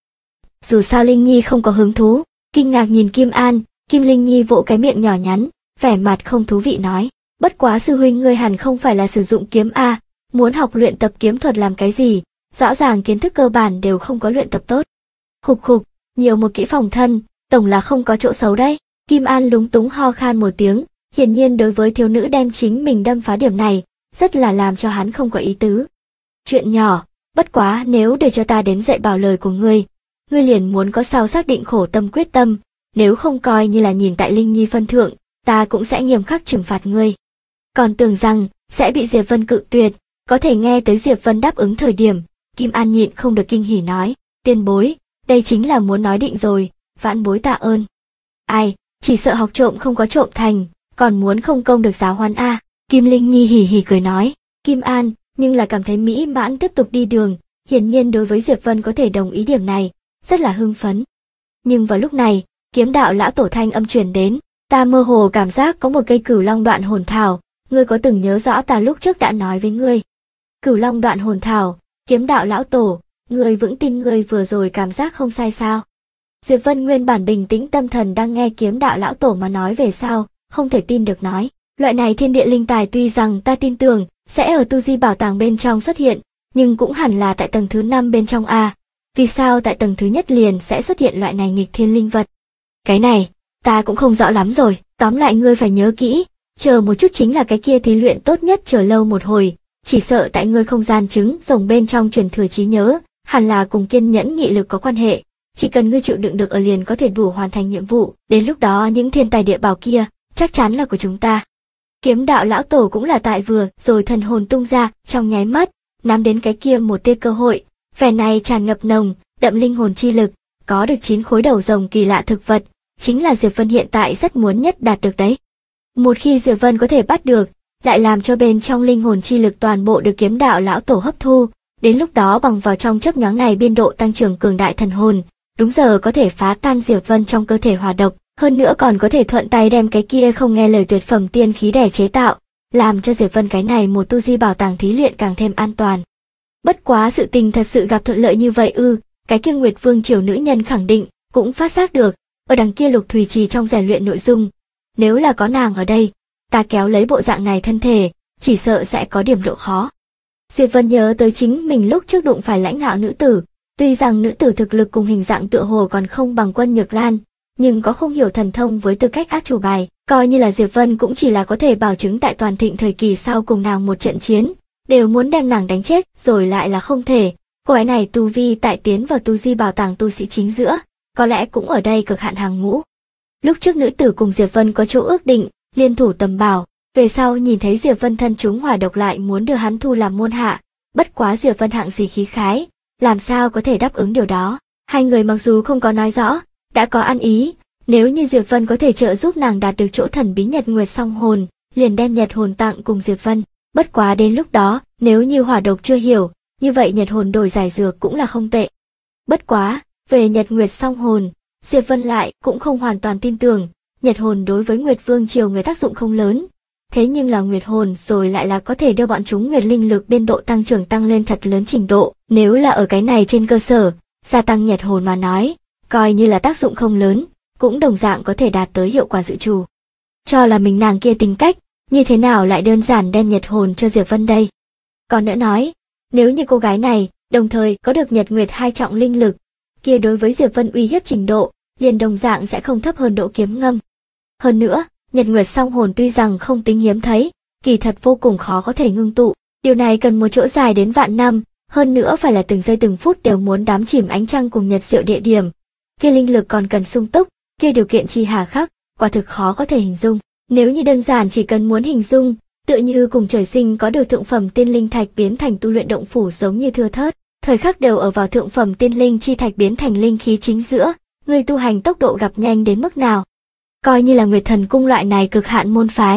Dù sao Linh Nhi không có hứng thú, kinh ngạc nhìn Kim An, Kim Linh Nhi vỗ cái miệng nhỏ nhắn, vẻ mặt không thú vị nói, bất quá sư huynh ngươi hẳn không phải là sử dụng kiếm a, muốn học luyện tập kiếm thuật làm cái gì, rõ ràng kiến thức cơ bản đều không có luyện tập tốt. Khục khục, nhiều một kỹ phòng thân, tổng là không có chỗ xấu đấy. Kim An lúng túng ho khan một tiếng, hiển nhiên đối với thiếu nữ đem chính mình đâm phá điểm này, rất là làm cho hắn không có ý tứ. Chuyện nhỏ, bất quá nếu để cho ta đến dạy bảo lời của ngươi liền muốn có sao xác định khổ tâm quyết tâm, nếu không coi như là nhìn tại Linh Nhi phân thượng, ta cũng sẽ nghiêm khắc trừng phạt ngươi. Còn tưởng rằng sẽ bị Diệp Vân cự tuyệt, có thể nghe tới Diệp Vân đáp ứng thời điểm, Kim An nhịn không được kinh hỉ nói, tiền bối, đây chính là muốn nói định rồi, vãn bối tạ ơn. Ai, chỉ sợ học trộm không có trộm thành, còn muốn không công được giáo huấn a. Kim Linh Nhi hỉ hỉ cười nói, Kim An, nhưng là cảm thấy mỹ mãn tiếp tục đi đường, hiển nhiên đối với Diệp Vân có thể đồng ý điểm này, rất là hưng phấn. Nhưng vào lúc này, kiếm đạo lão tổ thanh âm truyền đến, ta mơ hồ cảm giác có một cây Cửu Long đoạn hồn thảo, ngươi có từng nhớ rõ ta lúc trước đã nói với ngươi. Cửu Long đoạn hồn thảo, kiếm đạo lão tổ, ngươi vững tin ngươi vừa rồi cảm giác không sai sao? Diệp Vân nguyên bản bình tĩnh tâm thần đang nghe kiếm đạo lão tổ mà nói về sau, không thể tin được nói, loại này thiên địa linh tài tuy rằng ta tin tưởng sẽ ở tu di bảo tàng bên trong xuất hiện, nhưng cũng hẳn là tại tầng thứ 5 bên trong a. Vì sao tại tầng thứ nhất liền sẽ xuất hiện loại này nghịch thiên linh vật? Cái này, ta cũng không rõ lắm rồi, tóm lại ngươi phải nhớ kỹ, chờ một chút chính là cái kia thí luyện tốt nhất chờ lâu một hồi, chỉ sợ tại ngươi không gian trứng rồng bên trong truyền thừa trí nhớ, hẳn là cùng kiên nhẫn nghị lực có quan hệ, chỉ cần ngươi chịu đựng được ở liền có thể đủ hoàn thành nhiệm vụ, đến lúc đó những thiên tài địa bảo kia, chắc chắn là của chúng ta. Kiếm đạo lão tổ cũng là tại vừa rồi thần hồn tung ra, trong nháy mắt, nắm đến cái kia một tia cơ hội, vẻ này tràn ngập nồng, đậm linh hồn chi lực, có được 9 khối đầu rồng kỳ lạ thực vật, chính là Diệp Vân hiện tại rất muốn nhất đạt được đấy. Một khi Diệp Vân có thể bắt được, lại làm cho bên trong linh hồn chi lực toàn bộ được kiếm đạo lão tổ hấp thu, đến lúc đó bằng vào trong chớp nhoáng này biên độ tăng trưởng cường đại thần hồn, đúng giờ có thể phá tan Diệp Vân trong cơ thể hỏa độc, hơn nữa còn có thể thuận tay đem cái kia không nghe lời tuyệt phẩm tiên khí để chế tạo, làm cho Diệp Vân cái này một tu di bảo tàng thí luyện càng thêm an toàn. Bất quá sự tình thật sự gặp thuận lợi như vậy ư? Cái kia Nguyệt Vương triều nữ nhân khẳng định cũng phát giác được, ở đằng kia Lục Thùy Trì trong rèn luyện nội dung, nếu là có nàng ở đây, ta kéo lấy bộ dạng này thân thể, chỉ sợ sẽ có điểm độ khó. Diệp Vân nhớ tới chính mình lúc trước đụng phải lãnh ngạo nữ tử, tuy rằng nữ tử thực lực cùng hình dạng tựa hồ còn không bằng Quân Nhược Lan, nhưng có không hiểu thần thông với tư cách át chủ bài, coi như là Diệp Vân cũng chỉ là có thể bảo chứng tại toàn thịnh thời kỳ sau cùng nàng một trận chiến, đều muốn đem nàng đánh chết rồi lại là không thể. Cô gái này tu vi tại tiến vào tu di bảo tàng tu sĩ chính giữa, có lẽ cũng ở đây cực hạn hàng ngũ. Lúc trước nữ tử cùng Diệp Vân có chỗ ước định, liên thủ tầm bảo, về sau nhìn thấy Diệp Vân thân chúng hỏa độc lại muốn đưa hắn thu làm môn hạ, bất quá Diệp Vân hạng gì khí khái, làm sao có thể đáp ứng điều đó. Hai người mặc dù không có nói rõ, đã có ăn ý, nếu như Diệp Vân có thể trợ giúp nàng đạt được chỗ thần bí Nhật Nguyệt song hồn, liền đem Nhật hồn tặng cùng Diệp Vân. Bất quá đến lúc đó, nếu như hỏa độc chưa hiểu, như vậy Nhật hồn đổi giải dược cũng là không tệ. Bất quá, về Nhật Nguyệt song hồn, Diệp Vân lại cũng không hoàn toàn tin tưởng, Nhật hồn đối với Nguyệt Vương triều người tác dụng không lớn, thế nhưng là Nguyệt hồn rồi lại là có thể đưa bọn chúng Nguyệt linh lực biên độ tăng trưởng tăng lên thật lớn trình độ, nếu là ở cái này trên cơ sở, gia tăng Nhật hồn mà nói, coi như là tác dụng không lớn, cũng đồng dạng có thể đạt tới hiệu quả dự trù. Cho là mình nàng kia tính cách, như thế nào lại đơn giản đem Nhật hồn cho Diệp Vân đây? Còn nữa nói, nếu như cô gái này đồng thời có được Nhật Nguyệt hai trọng linh lực, kia đối với Diệp Vân uy hiếp trình độ, liền đồng dạng sẽ không thấp hơn Độ Kiếm Ngâm. Hơn nữa, Nhật Nguyệt song hồn tuy rằng không tính hiếm thấy, kỳ thật vô cùng khó có thể ngưng tụ, điều này cần một chỗ dài đến vạn năm, hơn nữa phải là từng giây từng phút đều muốn đắm chìm ánh trăng cùng nhật diệu địa điểm. Kia linh lực còn cần sung túc, kia điều kiện chi hà khắc, quả thực khó có thể hình dung. Nếu như đơn giản chỉ cần muốn hình dung, tựa như cùng trời sinh có được thượng phẩm tiên linh thạch biến thành tu luyện động phủ giống như thưa thớt, thời khắc đều ở vào thượng phẩm tiên linh chi thạch biến thành linh khí chính giữa, người tu hành tốc độ gặp nhanh đến mức nào. Coi như là Nguyệt Thần cung loại này cực hạn môn phái,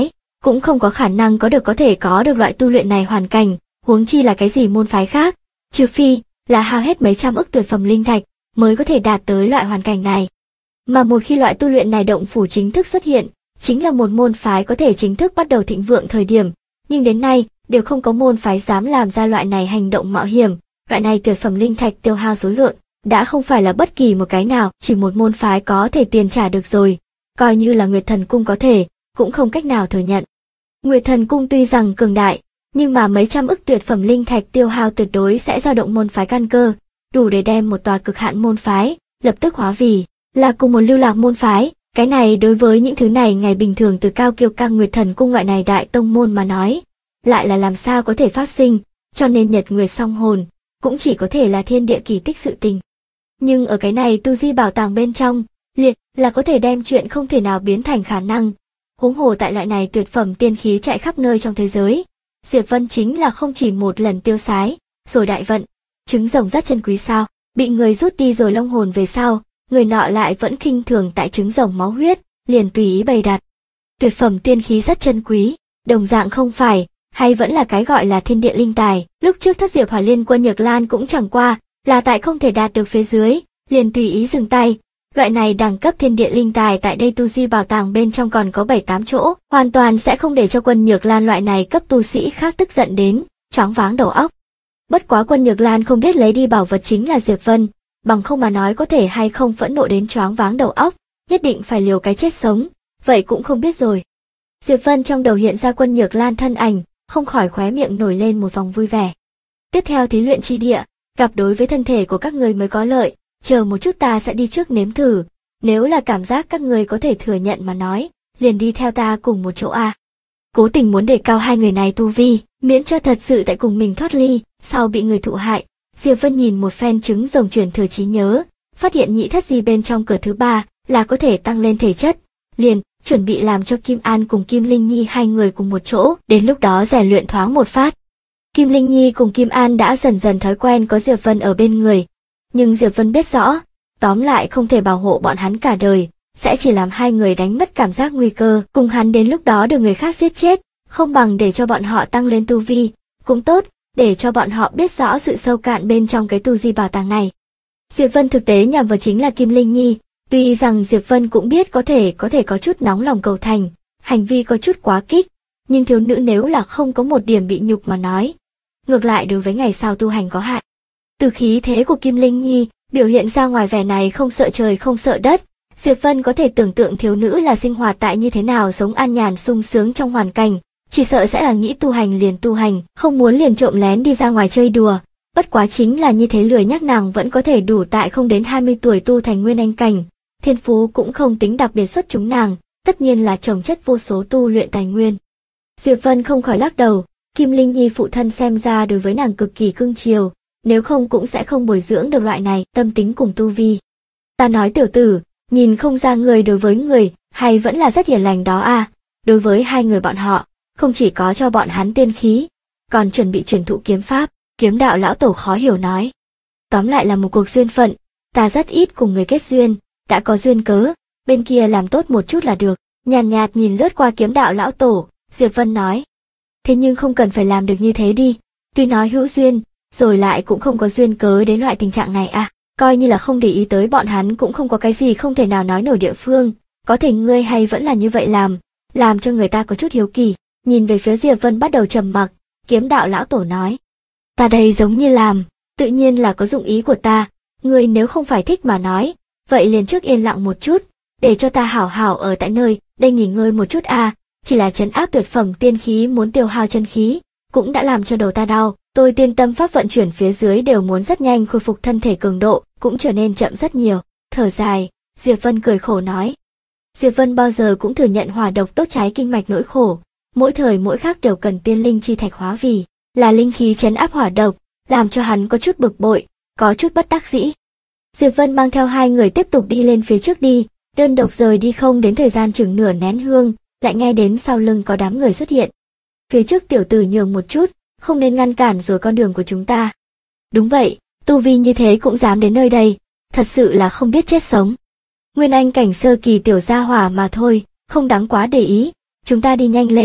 cũng không có khả năng có thể có được loại tu luyện này hoàn cảnh, huống chi là cái gì môn phái khác, trừ phi là hao hết mấy trăm ức tuyệt phẩm linh thạch mới có thể đạt tới loại hoàn cảnh này. Mà một khi loại tu luyện này động phủ chính thức xuất hiện, chính là một môn phái có thể chính thức bắt đầu thịnh vượng thời điểm, nhưng đến nay đều không có môn phái dám làm ra loại này hành động mạo hiểm. Loại này tuyệt phẩm linh thạch tiêu hao số lượng đã không phải là bất kỳ một cái nào, chỉ một môn phái có thể tiền trả được rồi, coi như là Nguyệt Thần Cung có thể, cũng không cách nào thừa nhận. Nguyệt Thần Cung tuy rằng cường đại, nhưng mà mấy trăm ức tuyệt phẩm linh thạch tiêu hao tuyệt đối sẽ dao động môn phái căn cơ, đủ để đem một tòa cực hạn môn phái lập tức hóa vì là cùng một lưu lạc môn phái. Cái này đối với những thứ này ngày bình thường từ cao kiêu căng Nguyệt Thần Cung loại này đại tông môn mà nói, lại là làm sao có thể phát sinh, cho nên Nhật Nguyệt song hồn cũng chỉ có thể là thiên địa kỳ tích sự tình. Nhưng ở cái này tu di bảo tàng bên trong, liệt là có thể đem chuyện không thể nào biến thành khả năng. Huống hồ tại loại này tuyệt phẩm tiên khí chạy khắp nơi trong thế giới, Diệp Vân chính là không chỉ một lần tiêu sái, rồi đại vận. Trứng rồng rất chân quý sao, bị người rút đi rồi long hồn về sau, người nọ lại vẫn khinh thường tại trứng rồng máu huyết, liền tùy ý bày đặt. Tuyệt phẩm tiên khí rất chân quý, đồng dạng không phải, hay vẫn là cái gọi là thiên địa linh tài. Lúc trước Thất Diệp Hỏa Liên Quân Nhược Lan cũng chẳng qua là tại không thể đạt được phía dưới, liền tùy ý dừng tay. Loại này đẳng cấp thiên địa linh tài tại đây tu di bảo tàng bên trong còn có 7-8 chỗ, hoàn toàn sẽ không để cho Quân Nhược Lan loại này cấp tu sĩ khác tức giận đến, choáng váng đầu óc. Bất quá Quân Nhược Lan không biết lấy đi bảo vật chính là Diệp Vân, bằng không mà nói có thể hay không phẫn nộ đến choáng váng đầu óc, nhất định phải liều cái chết sống, vậy cũng không biết rồi. Diệp Vân trong đầu hiện ra Quân Nhược Lan thân ảnh, không khỏi khóe miệng nổi lên một vòng vui vẻ. Tiếp theo thí luyện chi địa, gặp đối với thân thể của các người mới có lợi, chờ một chút ta sẽ đi trước nếm thử, nếu là cảm giác các người có thể thừa nhận mà nói, liền đi theo ta cùng một chỗ a. Cố tình muốn đề cao hai người này tu vi, miễn cho thật sự tại cùng mình thoát ly, sau bị người thụ hại. Diệp Vân nhìn một phen trứng rồng truyền thừa trí nhớ, phát hiện nhị thất di bên trong cửa thứ 3 là có thể tăng lên thể chất, liền chuẩn bị làm cho Kim An cùng Kim Linh Nhi hai người cùng một chỗ, đến lúc đó rèn luyện thoáng một phát. Kim Linh Nhi cùng Kim An đã dần dần thói quen có Diệp Vân ở bên người, nhưng Diệp Vân biết rõ, tóm lại không thể bảo hộ bọn hắn cả đời, sẽ chỉ làm hai người đánh mất cảm giác nguy cơ, cùng hắn đến lúc đó được người khác giết chết, không bằng để cho bọn họ tăng lên tu vi, cũng tốt, để cho bọn họ biết rõ sự sâu cạn bên trong cái tu di bảo tàng này. Diệp Vân thực tế nhằm vào chính là Kim Linh Nhi, tuy rằng Diệp Vân cũng biết có thể có chút nóng lòng cầu thành, hành vi có chút quá kích, nhưng thiếu nữ nếu là không có một điểm bị nhục mà nói, ngược lại đối với ngày sau tu hành có hại. Từ khí thế của Kim Linh Nhi biểu hiện ra ngoài vẻ này không sợ trời không sợ đất, Diệp Vân có thể tưởng tượng thiếu nữ là sinh hoạt tại như thế nào, sống an nhàn sung sướng trong hoàn cảnh, chỉ sợ sẽ là nghĩ tu hành liền tu hành, không muốn liền trộm lén đi ra ngoài chơi đùa. Bất quá chính là như thế lười nhác nàng vẫn có thể đủ tại không đến 20 tuổi tu thành nguyên anh cảnh, thiên phú cũng không tính đặc biệt xuất chúng nàng, tất nhiên là trồng chất vô số tu luyện tài nguyên. Diệp Vân không khỏi lắc đầu, Kim Linh Nhi phụ thân xem ra đối với nàng cực kỳ cưng chiều, nếu không cũng sẽ không bồi dưỡng được loại này tâm tính cùng tu vi. Ta nói tiểu tử, nhìn không ra người đối với người, hay vẫn là rất hiền lành đó à, đối với hai người bọn họ, không chỉ có cho bọn hắn tiên khí, còn chuẩn bị truyền thụ kiếm pháp. Kiếm đạo lão tổ khó hiểu nói. Tóm lại là một cuộc duyên phận, ta rất ít cùng người kết duyên, đã có duyên cớ, bên kia làm tốt một chút là được. Nhàn nhạt nhìn lướt qua kiếm đạo lão tổ, Diệp Vân nói. Thế nhưng không cần phải làm được như thế đi, tuy nói hữu duyên, rồi lại cũng không có duyên cớ đến loại tình trạng này à, coi như là không để ý tới bọn hắn cũng không có cái gì không thể nào nói nổi địa phương, có thể ngươi hay vẫn là như vậy làm cho người ta có chút hiếu kỳ. Nhìn về phía Diệp Vân bắt đầu trầm mặc, kiếm đạo lão tổ nói. Ta đây giống như làm, tự nhiên là có dụng ý của ta, ngươi nếu không phải thích mà nói, vậy liền trước yên lặng một chút, để cho ta hảo hảo ở tại nơi, đây nghỉ ngơi một chút à, chỉ là trấn áp tuyệt phẩm tiên khí muốn tiêu hao chân khí, cũng đã làm cho đầu ta đau, tôi tiên tâm pháp vận chuyển phía dưới đều muốn rất nhanh khôi phục thân thể cường độ, cũng trở nên chậm rất nhiều, thở dài, Diệp Vân cười khổ nói. Diệp Vân bao giờ cũng thừa nhận hỏa độc đốt cháy kinh mạch nỗi khổ, mỗi thời mỗi khác đều cần tiên linh chi thạch hóa vì là linh khí trấn áp hỏa độc, làm cho hắn có chút bực bội, có chút bất đắc dĩ. Diệp Vân mang theo hai người tiếp tục đi lên phía trước đi, đơn độc rời đi không đến thời gian chừng nửa nén hương, lại nghe đến sau lưng có đám người xuất hiện. Phía trước tiểu tử nhường một chút, không nên ngăn cản rồi con đường của chúng ta. Đúng vậy, tu vi như thế cũng dám đến nơi đây, thật sự là không biết chết sống. Nguyên anh cảnh sơ kỳ tiểu gia hỏa mà thôi, không đáng quá để ý, chúng ta đi nhanh lên,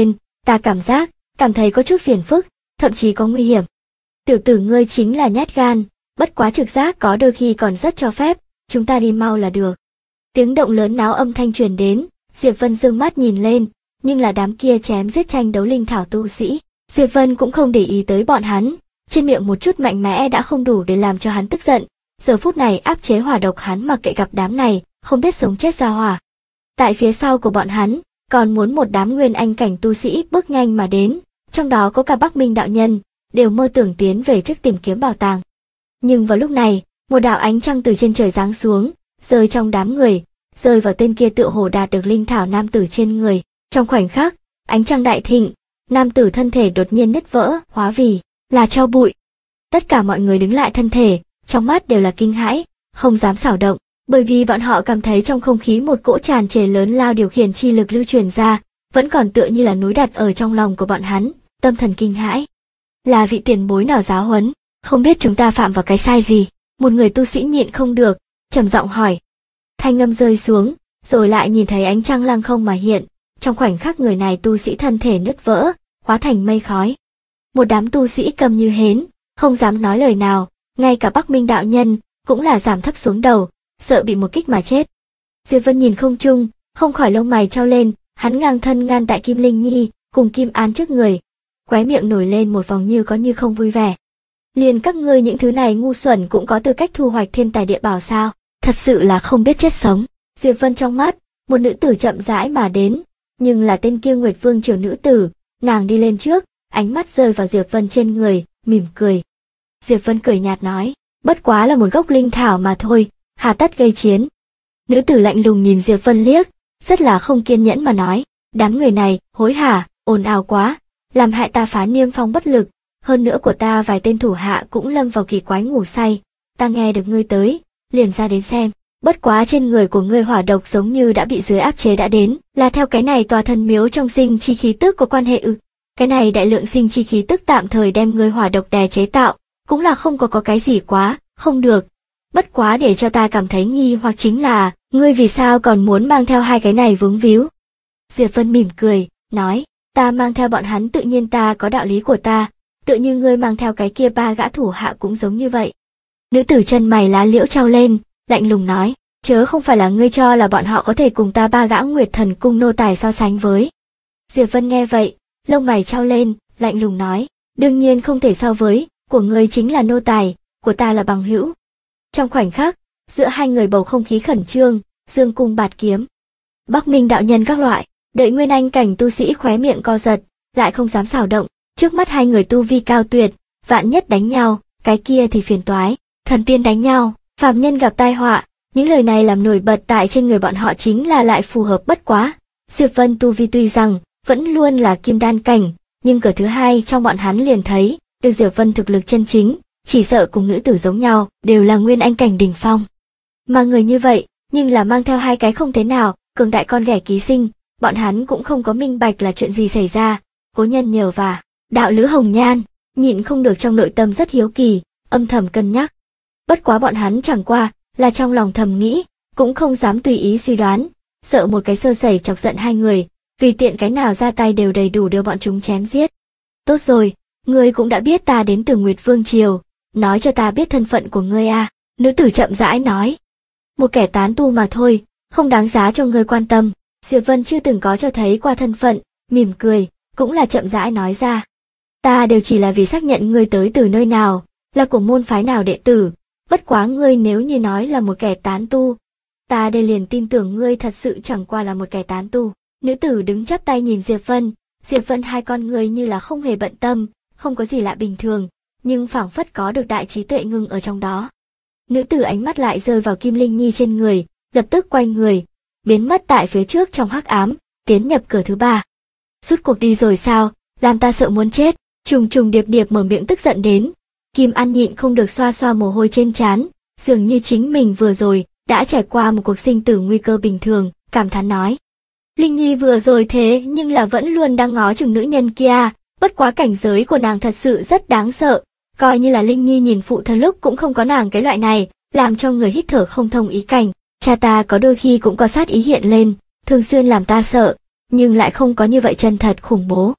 Ta cảm thấy có chút phiền phức, thậm chí có nguy hiểm. Tiểu tử ngươi chính là nhát gan, bất quá trực giác có đôi khi còn rất cho phép, chúng ta đi mau là được. Tiếng động lớn náo âm thanh truyền đến, Diệp Vân dương mắt nhìn lên, nhưng là đám kia chém giết tranh đấu linh thảo tu sĩ. Diệp Vân cũng không để ý tới bọn hắn, trên miệng một chút mạnh mẽ đã không đủ để làm cho hắn tức giận. Giờ phút này áp chế hỏa độc hắn mặc kệ gặp đám này, không biết sống chết ra hỏa. Tại phía sau của bọn hắn, còn muốn một đám nguyên anh cảnh tu sĩ bước nhanh mà đến, trong đó có cả Bắc Minh đạo nhân, đều mơ tưởng tiến về trước tìm kiếm bảo tàng. Nhưng vào lúc này, một đạo ánh trăng từ trên trời giáng xuống, rơi trong đám người, rơi vào tên kia tựa hồ đạt được linh thảo nam tử trên người. Trong khoảnh khắc, ánh trăng đại thịnh, nam tử thân thể đột nhiên nứt vỡ, hóa vì là tro bụi. Tất cả mọi người đứng lại thân thể, trong mắt đều là kinh hãi, không dám xảo động, bởi vì bọn họ cảm thấy trong không khí một cỗ tràn trề lớn lao điều khiển chi lực lưu truyền ra, vẫn còn tựa như là núi đặt ở trong lòng của bọn hắn, tâm thần kinh hãi. Là vị tiền bối nào giáo huấn, không biết chúng ta phạm vào cái sai gì? Một người tu sĩ nhịn không được, trầm giọng hỏi. Thanh âm rơi xuống, rồi lại nhìn thấy ánh trăng lăng không mà hiện, trong khoảnh khắc người này tu sĩ thân thể nứt vỡ, hóa thành mây khói. Một đám tu sĩ câm như hến, không dám nói lời nào, ngay cả Bắc Minh đạo nhân cũng là giảm thấp xuống đầu, sợ bị một kích mà chết. Diệp Vân nhìn không trung, không khỏi lông mày trao lên, hắn ngang thân ngăn tại Kim Linh Nhi cùng Kim An trước người, khóe miệng nổi lên một vòng như có như không vui vẻ. Liền các ngươi những thứ này ngu xuẩn cũng có tư cách thu hoạch thiên tài địa bảo sao? Thật sự là không biết chết sống. Diệp Vân trong mắt, một nữ tử chậm rãi mà đến, nhưng là tên kia Nguyệt Vương triều nữ tử, nàng đi lên trước, ánh mắt rơi vào Diệp Vân trên người, mỉm cười. Diệp Vân cười nhạt nói, bất quá là một gốc linh thảo mà thôi, hà tất gây chiến. Nữ tử lạnh lùng nhìn Diệp Vân liếc, rất là không kiên nhẫn mà nói, đám người này, hối hả, ồn ào quá, làm hại ta phá niêm phong bất lực, hơn nữa của ta vài tên thủ hạ cũng lâm vào kỳ quái ngủ say, ta nghe được ngươi tới, liền ra đến xem, bất quá trên người của ngươi hỏa độc giống như đã bị dưới áp chế đã đến, là theo cái này tòa thần miếu trong sinh chi khí tức có quan hệ ư? Cái này đại lượng sinh chi khí tức tạm thời đem ngươi hỏa độc đè chế tạo, cũng là không có cái gì quá, không được. Bất quá để cho ta cảm thấy nghi hoặc chính là, ngươi vì sao còn muốn mang theo hai cái này vướng víu? Diệp Vân mỉm cười, nói, ta mang theo bọn hắn tự nhiên ta có đạo lý của ta, tự như ngươi mang theo cái kia ba gã thủ hạ cũng giống như vậy. Nữ tử chân mày lá liễu trao lên, lạnh lùng nói, chớ không phải là ngươi cho là bọn họ có thể cùng ta ba gã Nguyệt Thần cung nô tài so sánh với. Diệp Vân nghe vậy, lông mày trao lên, lạnh lùng nói, đương nhiên không thể so với, của ngươi chính là nô tài, của ta là bằng hữu. Trong khoảnh khắc, giữa hai người bầu không khí khẩn trương, dương cung bạt kiếm. Bắc Minh đạo nhân các loại, đợi nguyên anh cảnh tu sĩ khóe miệng co giật, lại không dám xảo động, trước mắt hai người tu vi cao tuyệt, vạn nhất đánh nhau, cái kia thì phiền toái, thần tiên đánh nhau, phàm nhân gặp tai họa, những lời này làm nổi bật tại trên người bọn họ chính là lại phù hợp bất quá. Diệp Vân tu vi tuy rằng vẫn luôn là kim đan cảnh, nhưng cửa thứ hai trong bọn hắn liền thấy, được Diệp Vân thực lực chân chính, chỉ sợ cùng nữ tử giống nhau, đều là nguyên anh cảnh đỉnh phong. Mà người như vậy, nhưng là mang theo hai cái không thế nào, cường đại con ghẻ ký sinh, bọn hắn cũng không có minh bạch là chuyện gì xảy ra. Cố nhân nhờ và đạo lữ hồng nhan, nhịn không được trong nội tâm rất hiếu kỳ, âm thầm cân nhắc. Bất quá bọn hắn chẳng qua là trong lòng thầm nghĩ, cũng không dám tùy ý suy đoán, sợ một cái sơ sẩy chọc giận hai người, tùy tiện cái nào ra tay đều đầy đủ đưa bọn chúng chém giết. Tốt rồi, ngươi cũng đã biết ta đến từ Nguyệt Vương triều, nói cho ta biết thân phận của ngươi à? Nữ tử chậm rãi nói. Một kẻ tán tu mà thôi, không đáng giá cho ngươi quan tâm. Diệp Vân chưa từng có cho thấy qua thân phận, mỉm cười, cũng là chậm rãi nói ra. Ta đều chỉ là vì xác nhận ngươi tới từ nơi nào, là của môn phái nào đệ tử, bất quá ngươi nếu như nói là một kẻ tán tu, ta đây liền tin tưởng ngươi thật sự chẳng qua là một kẻ tán tu. Nữ tử đứng chắp tay nhìn Diệp Vân hai con người như là không hề bận tâm, không có gì lạ bình thường, nhưng phảng phất có được đại trí tuệ ngưng ở trong đó. Nữ tử ánh mắt lại rơi vào Kim Linh Nhi trên người, lập tức quay người, biến mất tại phía trước trong hắc ám, tiến nhập cửa thứ ba. Rút cuộc đi rồi sao, làm ta sợ muốn chết, trùng trùng điệp điệp mở miệng tức giận đến. Kim An nhịn không được xoa xoa mồ hôi trên trán, dường như chính mình vừa rồi đã trải qua một cuộc sinh tử nguy cơ bình thường, cảm thán nói. Linh Nhi vừa rồi thế nhưng là vẫn luôn đang ngó chừng nữ nhân kia, bất quá cảnh giới của nàng thật sự rất đáng sợ, coi như là Linh Nhi nhìn phụ thân lúc cũng không có nàng cái loại này, làm cho người hít thở không thông ý cảnh. Cha ta có đôi khi cũng có sát ý hiện lên, thường xuyên làm ta sợ, nhưng lại không có như vậy chân thật khủng bố.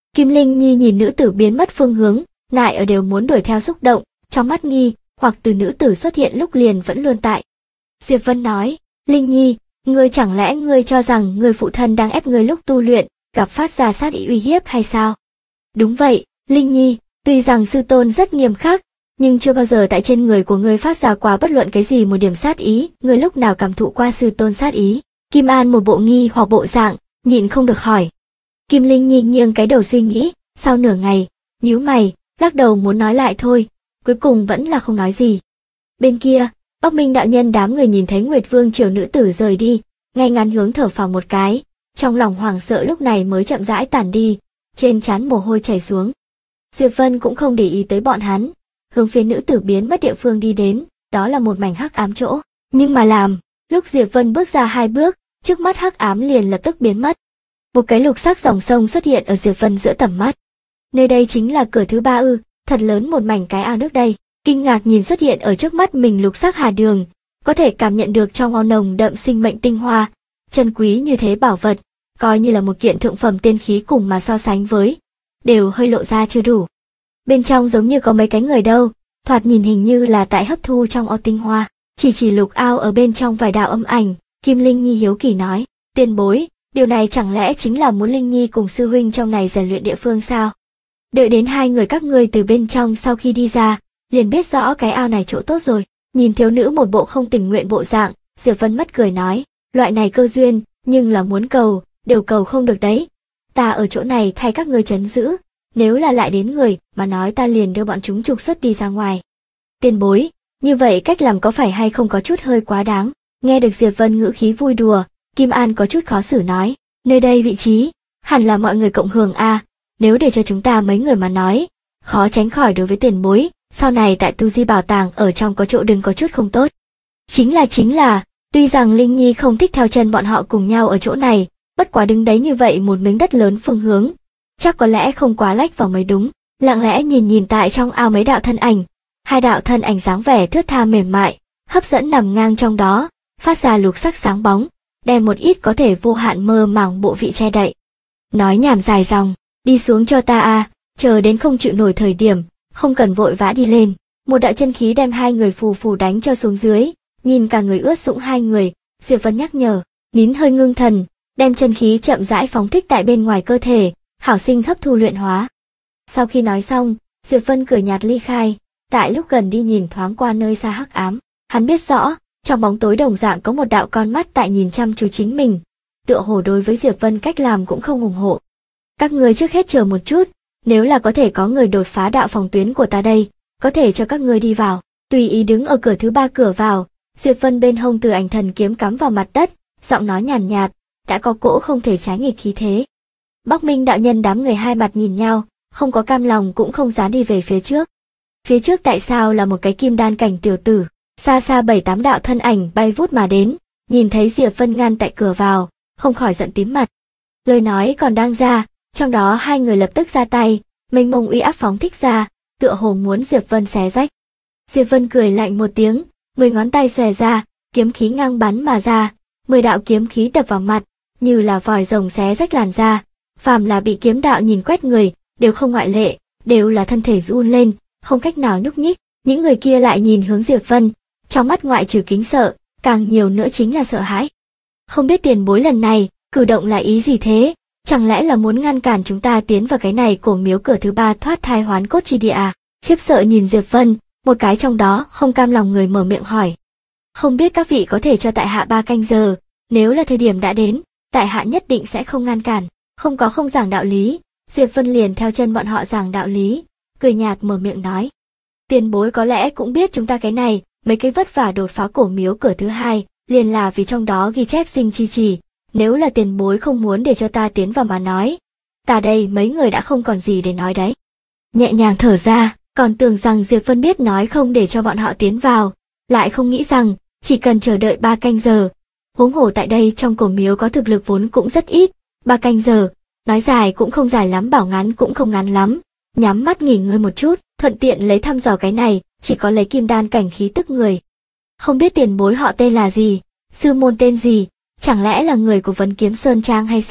Kim Linh Nhi nhìn nữ tử biến mất phương hướng, lại ở đều muốn đuổi theo xúc động, trong mắt nghi hoặc từ nữ tử xuất hiện lúc liền vẫn luôn tại. Diệp Vân nói, Linh Nhi, ngươi chẳng lẽ ngươi cho rằng người phụ thân đang ép ngươi lúc tu luyện, gặp phát ra sát ý uy hiếp hay sao? Đúng vậy, Linh Nhi, tuy rằng sư tôn rất nghiêm khắc, nhưng chưa bao giờ tại trên người của ngươi phát ra qua bất luận cái gì một điểm sát ý, ngươi lúc nào cảm thụ qua sư tôn sát ý? Kim An một bộ nghi hoặc bộ dạng, nhịn không được hỏi. Kim Linh Nhi nghiêng cái đầu suy nghĩ, sau nửa ngày, nhíu mày, lắc đầu muốn nói lại thôi, cuối cùng vẫn là không nói gì. Bên kia, Bắc Minh đạo nhân đám người nhìn thấy Nguyệt Vương triều nữ tử rời đi, ngay ngắn hướng thở phào một cái, trong lòng hoảng sợ lúc này mới chậm rãi tản đi, trên trán mồ hôi chảy xuống. Diệp Vân cũng không để ý tới bọn hắn, hướng phía nữ tử biến mất địa phương đi đến, đó là một mảnh hắc ám chỗ, nhưng mà lúc Diệp Vân bước ra 2 bước, trước mắt hắc ám liền lập tức biến mất. Một cái lục sắc dòng sông xuất hiện ở Diệp Vân giữa tầm mắt. Nơi đây chính là cửa thứ 3 ư? Thật lớn một mảnh cái ao nước đây. Kinh ngạc nhìn xuất hiện ở trước mắt mình lục sắc hà đường, có thể cảm nhận được trong ao nồng đậm sinh mệnh tinh hoa, chân quý như thế bảo vật, coi như là một kiện thượng phẩm tiên khí cùng mà so sánh với, đều hơi lộ ra chưa đủ. Bên trong giống như có mấy cái người đâu, thoạt nhìn hình như là tại hấp thu trong ao tinh hoa, chỉ lục ao ở bên trong vài đạo âm ảnh, Kim Linh Nhi hiếu kỳ nói, tiền bối, điều này chẳng lẽ chính là muốn Linh Nhi cùng sư huynh trong này rèn luyện địa phương sao? Đợi đến 2 người các ngươi từ bên trong sau khi đi ra, liền biết rõ cái ao này chỗ tốt rồi. Nhìn thiếu nữ một bộ không tình nguyện bộ dạng, Diệp Vân mất cười nói, loại này cơ duyên, nhưng là muốn cầu, đều cầu không được đấy. Ta ở chỗ này thay các ngươi trấn giữ, nếu là lại đến người mà nói ta liền đưa bọn chúng trục xuất đi ra ngoài. Tiền bối, như vậy cách làm có phải hay không có chút hơi quá đáng? Nghe được Diệp Vân ngữ khí vui đùa, Kim An có chút khó xử nói, nơi đây vị trí, hẳn là mọi người cộng hưởng a, nếu để cho chúng ta mấy người mà nói, khó tránh khỏi đối với tiền bối, sau này tại tu di bảo tàng ở trong có chỗ đừng có chút không tốt. Chính là, tuy rằng Linh Nhi không thích theo chân bọn họ cùng nhau ở chỗ này, bất quá đứng đấy như vậy một miếng đất lớn phương hướng, chắc có lẽ không quá lách vào mới đúng. Lặng lẽ nhìn tại trong ao mấy đạo thân ảnh, 2 đạo thân ảnh dáng vẻ thướt tha mềm mại, hấp dẫn nằm ngang trong đó, phát ra lục sắc sáng bóng, đem một ít có thể vô hạn mơ màng bộ vị che đậy. Nói nhảm dài dòng, đi xuống cho ta a, chờ đến không chịu nổi thời điểm, không cần vội vã đi lên. Một đạo chân khí đem 2 người phù đánh cho xuống dưới, nhìn cả người ướt sũng 2 người, Diệp Vân nhắc nhở, nín hơi ngưng thần, đem chân khí chậm rãi phóng thích tại bên ngoài cơ thể, hảo sinh hấp thu luyện hóa. Sau khi nói xong, Diệp Vân cười nhạt ly khai, tại lúc gần đi nhìn thoáng qua nơi xa hắc ám, hắn biết rõ, trong bóng tối đồng dạng có một đạo con mắt tại nhìn chăm chú chính mình, tựa hồ đối với Diệp Vân cách làm cũng không ủng hộ. Các ngươi trước hết chờ một chút, nếu là có thể có người đột phá đạo phòng tuyến của ta đây, có thể cho các ngươi đi vào. Tùy ý đứng ở cửa thứ 3 cửa vào, Diệp Vân bên hông từ ảnh thần kiếm cắm vào mặt đất, giọng nói nhàn nhạt, đã có cỗ không thể trái nghịch khí thế. Bắc Minh đạo nhân đám người 2 mặt nhìn nhau, không có cam lòng cũng không dám đi về phía trước. Phía trước tại sao là một cái kim đan cảnh tiểu tử, xa xa 7-8 đạo thân ảnh bay vút mà đến, nhìn thấy Diệp Vân ngăn tại cửa vào, không khỏi giận tím mặt. Lời nói còn đang ra, trong đó 2 người lập tức ra tay, mênh mông uy áp phóng thích ra, tựa hồ muốn Diệp Vân xé rách. Diệp Vân cười lạnh một tiếng, 10 ngón tay xòe ra, kiếm khí ngang bắn mà ra, 10 đạo kiếm khí đập vào mặt, như là vòi rồng xé rách làn da. Phàm là bị kiếm đạo nhìn quét người, đều không ngoại lệ, đều là thân thể run lên, không cách nào nhúc nhích. Những người kia lại nhìn hướng Diệp Vân, trong mắt ngoại trừ kính sợ, càng nhiều nữa chính là sợ hãi. Không biết tiền bối lần này, cử động là ý gì thế? Chẳng lẽ là muốn ngăn cản chúng ta tiến vào cái này cổ miếu cửa thứ 3 thoát thai hoán cốt chi địa à? Khiếp sợ nhìn Diệp Vân, một cái trong đó không cam lòng người mở miệng hỏi. Không biết các vị có thể cho tại hạ 3 canh giờ, nếu là thời điểm đã đến, tại hạ nhất định sẽ không ngăn cản. Không giảng đạo lý, Diệp Vân liền theo chân bọn họ giảng đạo lý, cười nhạt mở miệng nói. Tiền bối có lẽ cũng biết chúng ta cái này, mấy cái vất vả đột phá cổ miếu cửa thứ 2, liền là vì trong đó ghi chép sinh chi chỉ, nếu là tiền bối không muốn để cho ta tiến vào mà nói. Ta đây mấy người đã không còn gì để nói đấy. Nhẹ nhàng thở ra, còn tưởng rằng Diệp Vân biết nói không để cho bọn họ tiến vào, lại không nghĩ rằng, chỉ cần chờ đợi 3 canh giờ. Huống hồ tại đây trong cổ miếu có thực lực vốn cũng rất ít, 3 canh giờ, nói dài cũng không dài lắm bảo ngắn cũng không ngắn lắm. Nhắm mắt nghỉ ngơi một chút, thuận tiện lấy thăm dò cái này, chỉ có lấy kim đan cảnh khí tức người. Không biết tiền bối họ tên là gì, sư môn tên gì, chẳng lẽ là người của Vấn Kiếm Sơn Trang hay sao?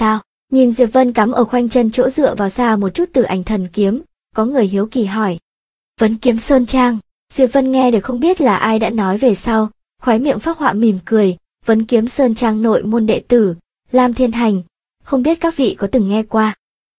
Nhìn Diệp Vân cắm ở khoanh chân chỗ dựa vào xa một chút Tử Ảnh Thần Kiếm, có người hiếu kỳ hỏi. Vấn Kiếm Sơn Trang. Diệp Vân nghe được không biết là ai đã nói về sau, khóe miệng phác họa mỉm cười. Vấn Kiếm Sơn Trang nội môn đệ tử, Lam Thiên Hành. Không biết các vị có từng nghe qua?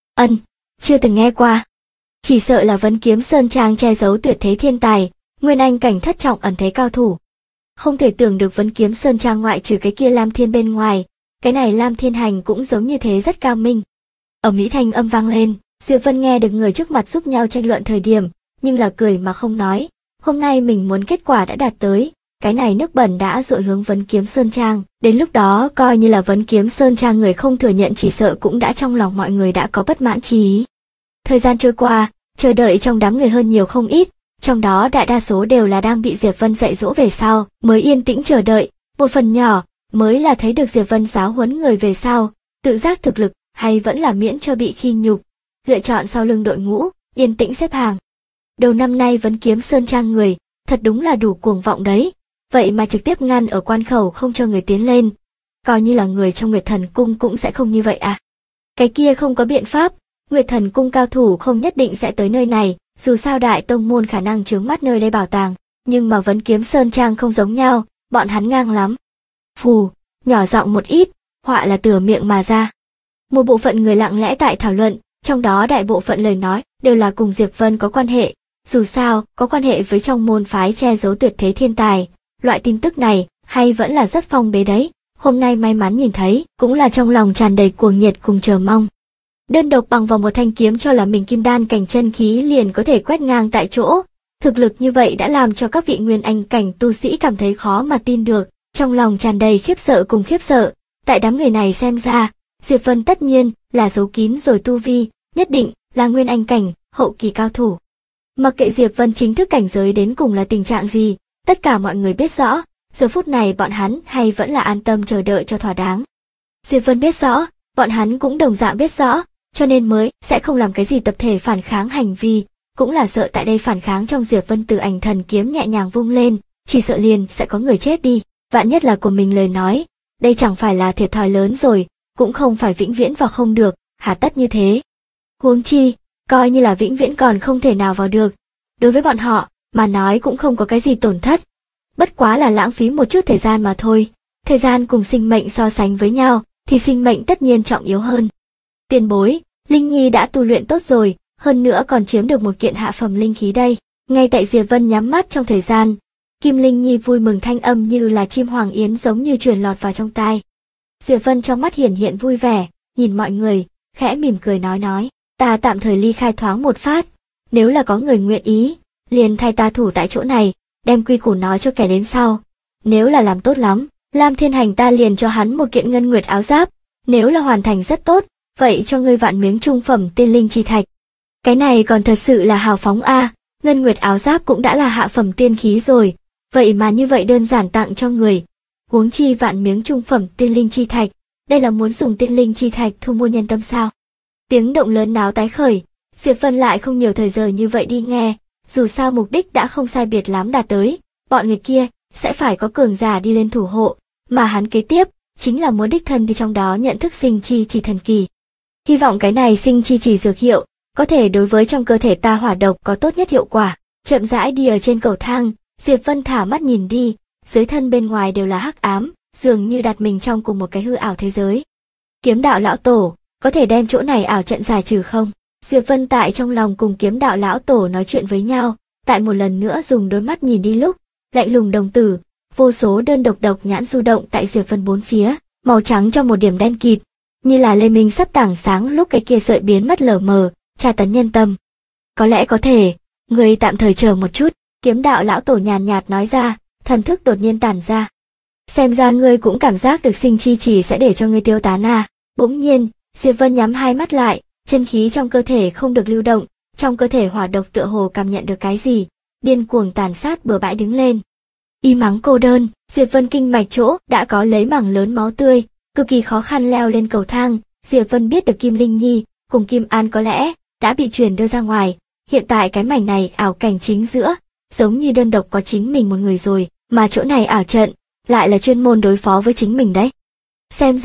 Chưa từng nghe qua. Chỉ sợ là Vấn Kiếm Sơn Trang che giấu tuyệt thế thiên tài, nguyên anh cảnh thất trọng ẩn thế cao thủ. Không thể tưởng được Vấn Kiếm Sơn Trang ngoại trừ cái kia Lam Thiên bên ngoài, cái này Lam Thiên Hành cũng giống như thế rất cao minh. Ở Mỹ thanh âm vang lên, Diệp Vân nghe được người trước mặt giúp nhau tranh luận thời điểm, nhưng là cười mà không nói. Hôm nay mình muốn kết quả đã đạt tới, cái này nước bẩn đã dội hướng Vấn Kiếm Sơn Trang, đến lúc đó coi như là Vấn Kiếm Sơn Trang người không thừa nhận chỉ sợ cũng đã trong lòng mọi người đã có bất mãn chí ý. Thời gian trôi qua, chờ đợi trong đám người hơn nhiều không ít, trong đó đại đa số đều là đang bị Diệp Vân dạy dỗ về sau, mới yên tĩnh chờ đợi, một phần nhỏ mới là thấy được Diệp Vân giáo huấn người về sau, tự giác thực lực hay vẫn là miễn cho bị khi nhục, lựa chọn sau lưng đội ngũ, yên tĩnh xếp hàng. Đầu năm nay Vấn Kiếm Sơn Trang người, thật đúng là đủ cuồng vọng đấy, vậy mà trực tiếp ngăn ở quan khẩu không cho người tiến lên, coi như là người trong Nguyệt Thần Cung cũng sẽ không như vậy à. Cái kia không có biện pháp, Nguyệt Thần Cung cao thủ không nhất định sẽ tới nơi này, dù sao đại tông môn khả năng chướng mắt nơi đây bảo tàng, nhưng mà Vấn Kiếm Sơn Trang không giống nhau, bọn hắn ngang lắm. Phù, nhỏ giọng một ít, họa là từ miệng mà ra. Một bộ phận người lặng lẽ tại thảo luận, trong đó đại bộ phận lời nói đều là cùng Diệp Vân có quan hệ, dù sao có quan hệ với trong môn phái che giấu tuyệt thế thiên tài, loại tin tức này hay vẫn là rất phong bế đấy, hôm nay may mắn nhìn thấy, cũng là trong lòng tràn đầy cuồng nhiệt cùng chờ mong. Đơn độc bằng vào một thanh kiếm cho là mình kim đan cảnh chân khí liền có thể quét ngang tại chỗ, thực lực như vậy đã làm cho các vị nguyên anh cảnh tu sĩ cảm thấy khó mà tin được, trong lòng tràn đầy khiếp sợ cùng khiếp sợ, tại đám người này xem ra, Diệp Vân tất nhiên là giấu kín rồi tu vi, nhất định là nguyên anh cảnh, hậu kỳ cao thủ. Mặc kệ Diệp Vân chính thức cảnh giới đến cùng là tình trạng gì, tất cả mọi người biết rõ, giờ phút này bọn hắn hay vẫn là an tâm chờ đợi cho thỏa đáng. Diệp Vân biết rõ, bọn hắn cũng đồng dạng biết rõ, cho nên mới sẽ không làm cái gì tập thể phản kháng hành vi, cũng là sợ tại đây phản kháng trong Diệp Vân Tử Ảnh Thần Kiếm nhẹ nhàng vung lên, chỉ sợ liền sẽ có người chết đi, vạn nhất là của mình lời nói, đây chẳng phải là thiệt thòi lớn rồi, cũng không phải vĩnh viễn vào không được, hà tất như thế. Huống chi, coi như là vĩnh viễn còn không thể nào vào được, đối với bọn họ mà nói cũng không có cái gì tổn thất, bất quá là lãng phí một chút thời gian mà thôi, thời gian cùng sinh mệnh so sánh với nhau, thì sinh mệnh tất nhiên trọng yếu hơn. Tiền bối, Linh Nhi đã tu luyện tốt rồi, hơn nữa còn chiếm được một kiện hạ phẩm linh khí đây. Ngay tại Diệp Vân nhắm mắt trong thời gian, Kim Linh Nhi vui mừng thanh âm như là chim hoàng yến giống như truyền lọt vào trong tai. Diệp Vân trong mắt hiển hiện vui vẻ, nhìn mọi người, khẽ mỉm cười nói, ta tạm thời ly khai thoáng một phát, nếu là có người nguyện ý, liền thay ta thủ tại chỗ này, đem quy củ nói cho kẻ đến sau. Nếu là làm tốt lắm, Lam Thiên Hành ta liền cho hắn một kiện ngân nguyệt áo giáp, nếu là hoàn thành rất tốt, vậy cho ngươi vạn miếng trung phẩm tiên linh chi thạch. Cái này còn thật sự là hào phóng a, ngân nguyệt áo giáp cũng đã là hạ phẩm tiên khí rồi, vậy mà như vậy đơn giản tặng cho người. Huống chi vạn miếng trung phẩm tiên linh chi thạch, đây là muốn dùng tiên linh chi thạch thu mua nhân tâm sao? Tiếng động lớn náo tái khởi, Diệp Vân lại không nhiều thời giờ như vậy đi nghe, dù sao mục đích đã không sai biệt lắm đạt tới, bọn người kia sẽ phải có cường giả đi lên thủ hộ, mà hắn kế tiếp chính là muốn đích thân đi trong đó nhận thức sinh chi chỉ thần kỳ. Hy vọng cái này sinh chi chỉ dược hiệu có thể đối với trong cơ thể ta hỏa độc có tốt nhất hiệu quả. Chậm rãi đi ở trên cầu thang, Diệp Vân thả mắt nhìn đi, dưới thân bên ngoài đều là hắc ám, dường như đặt mình trong cùng một cái hư ảo thế giới. Kiếm đạo lão tổ, có thể đem chỗ này ảo trận giải trừ không? Diệp Vân tại trong lòng cùng kiếm đạo lão tổ nói chuyện với nhau, tại một lần nữa dùng đôi mắt nhìn đi lúc, lạnh lùng đồng tử, vô số đơn độc nhãn du động tại Diệp Vân bốn phía, màu trắng trong một điểm đen kịt, như là lê minh sắp tảng sáng lúc cái kia sợi biến mất lờ mờ, tra tấn nhân tâm. Có lẽ có thể, người tạm thời chờ một chút, kiếm đạo lão tổ nhàn nhạt nói ra, thần thức đột nhiên tản ra. Xem ra ngươi cũng cảm giác được sinh chi chỉ sẽ để cho ngươi tiêu tán à. Bỗng nhiên, Diệp Vân nhắm hai mắt lại, chân khí trong cơ thể không được lưu động, trong cơ thể hỏa độc tựa hồ cảm nhận được cái gì, điên cuồng tàn sát bừa bãi đứng lên. Im mắng cô đơn, Diệp Vân kinh mạch chỗ đã có lấy mảng lớn máu tươi, cực kỳ khó khăn leo lên cầu thang. Diệp Vân biết được Kim Linh Nhi cùng Kim An có lẽ đã bị truyền đưa ra ngoài, hiện tại cái mảnh này ảo cảnh chính giữa, giống như đơn độc có chính mình một người rồi, mà chỗ này ảo trận lại là chuyên môn đối phó với chính mình đấy. Xem ra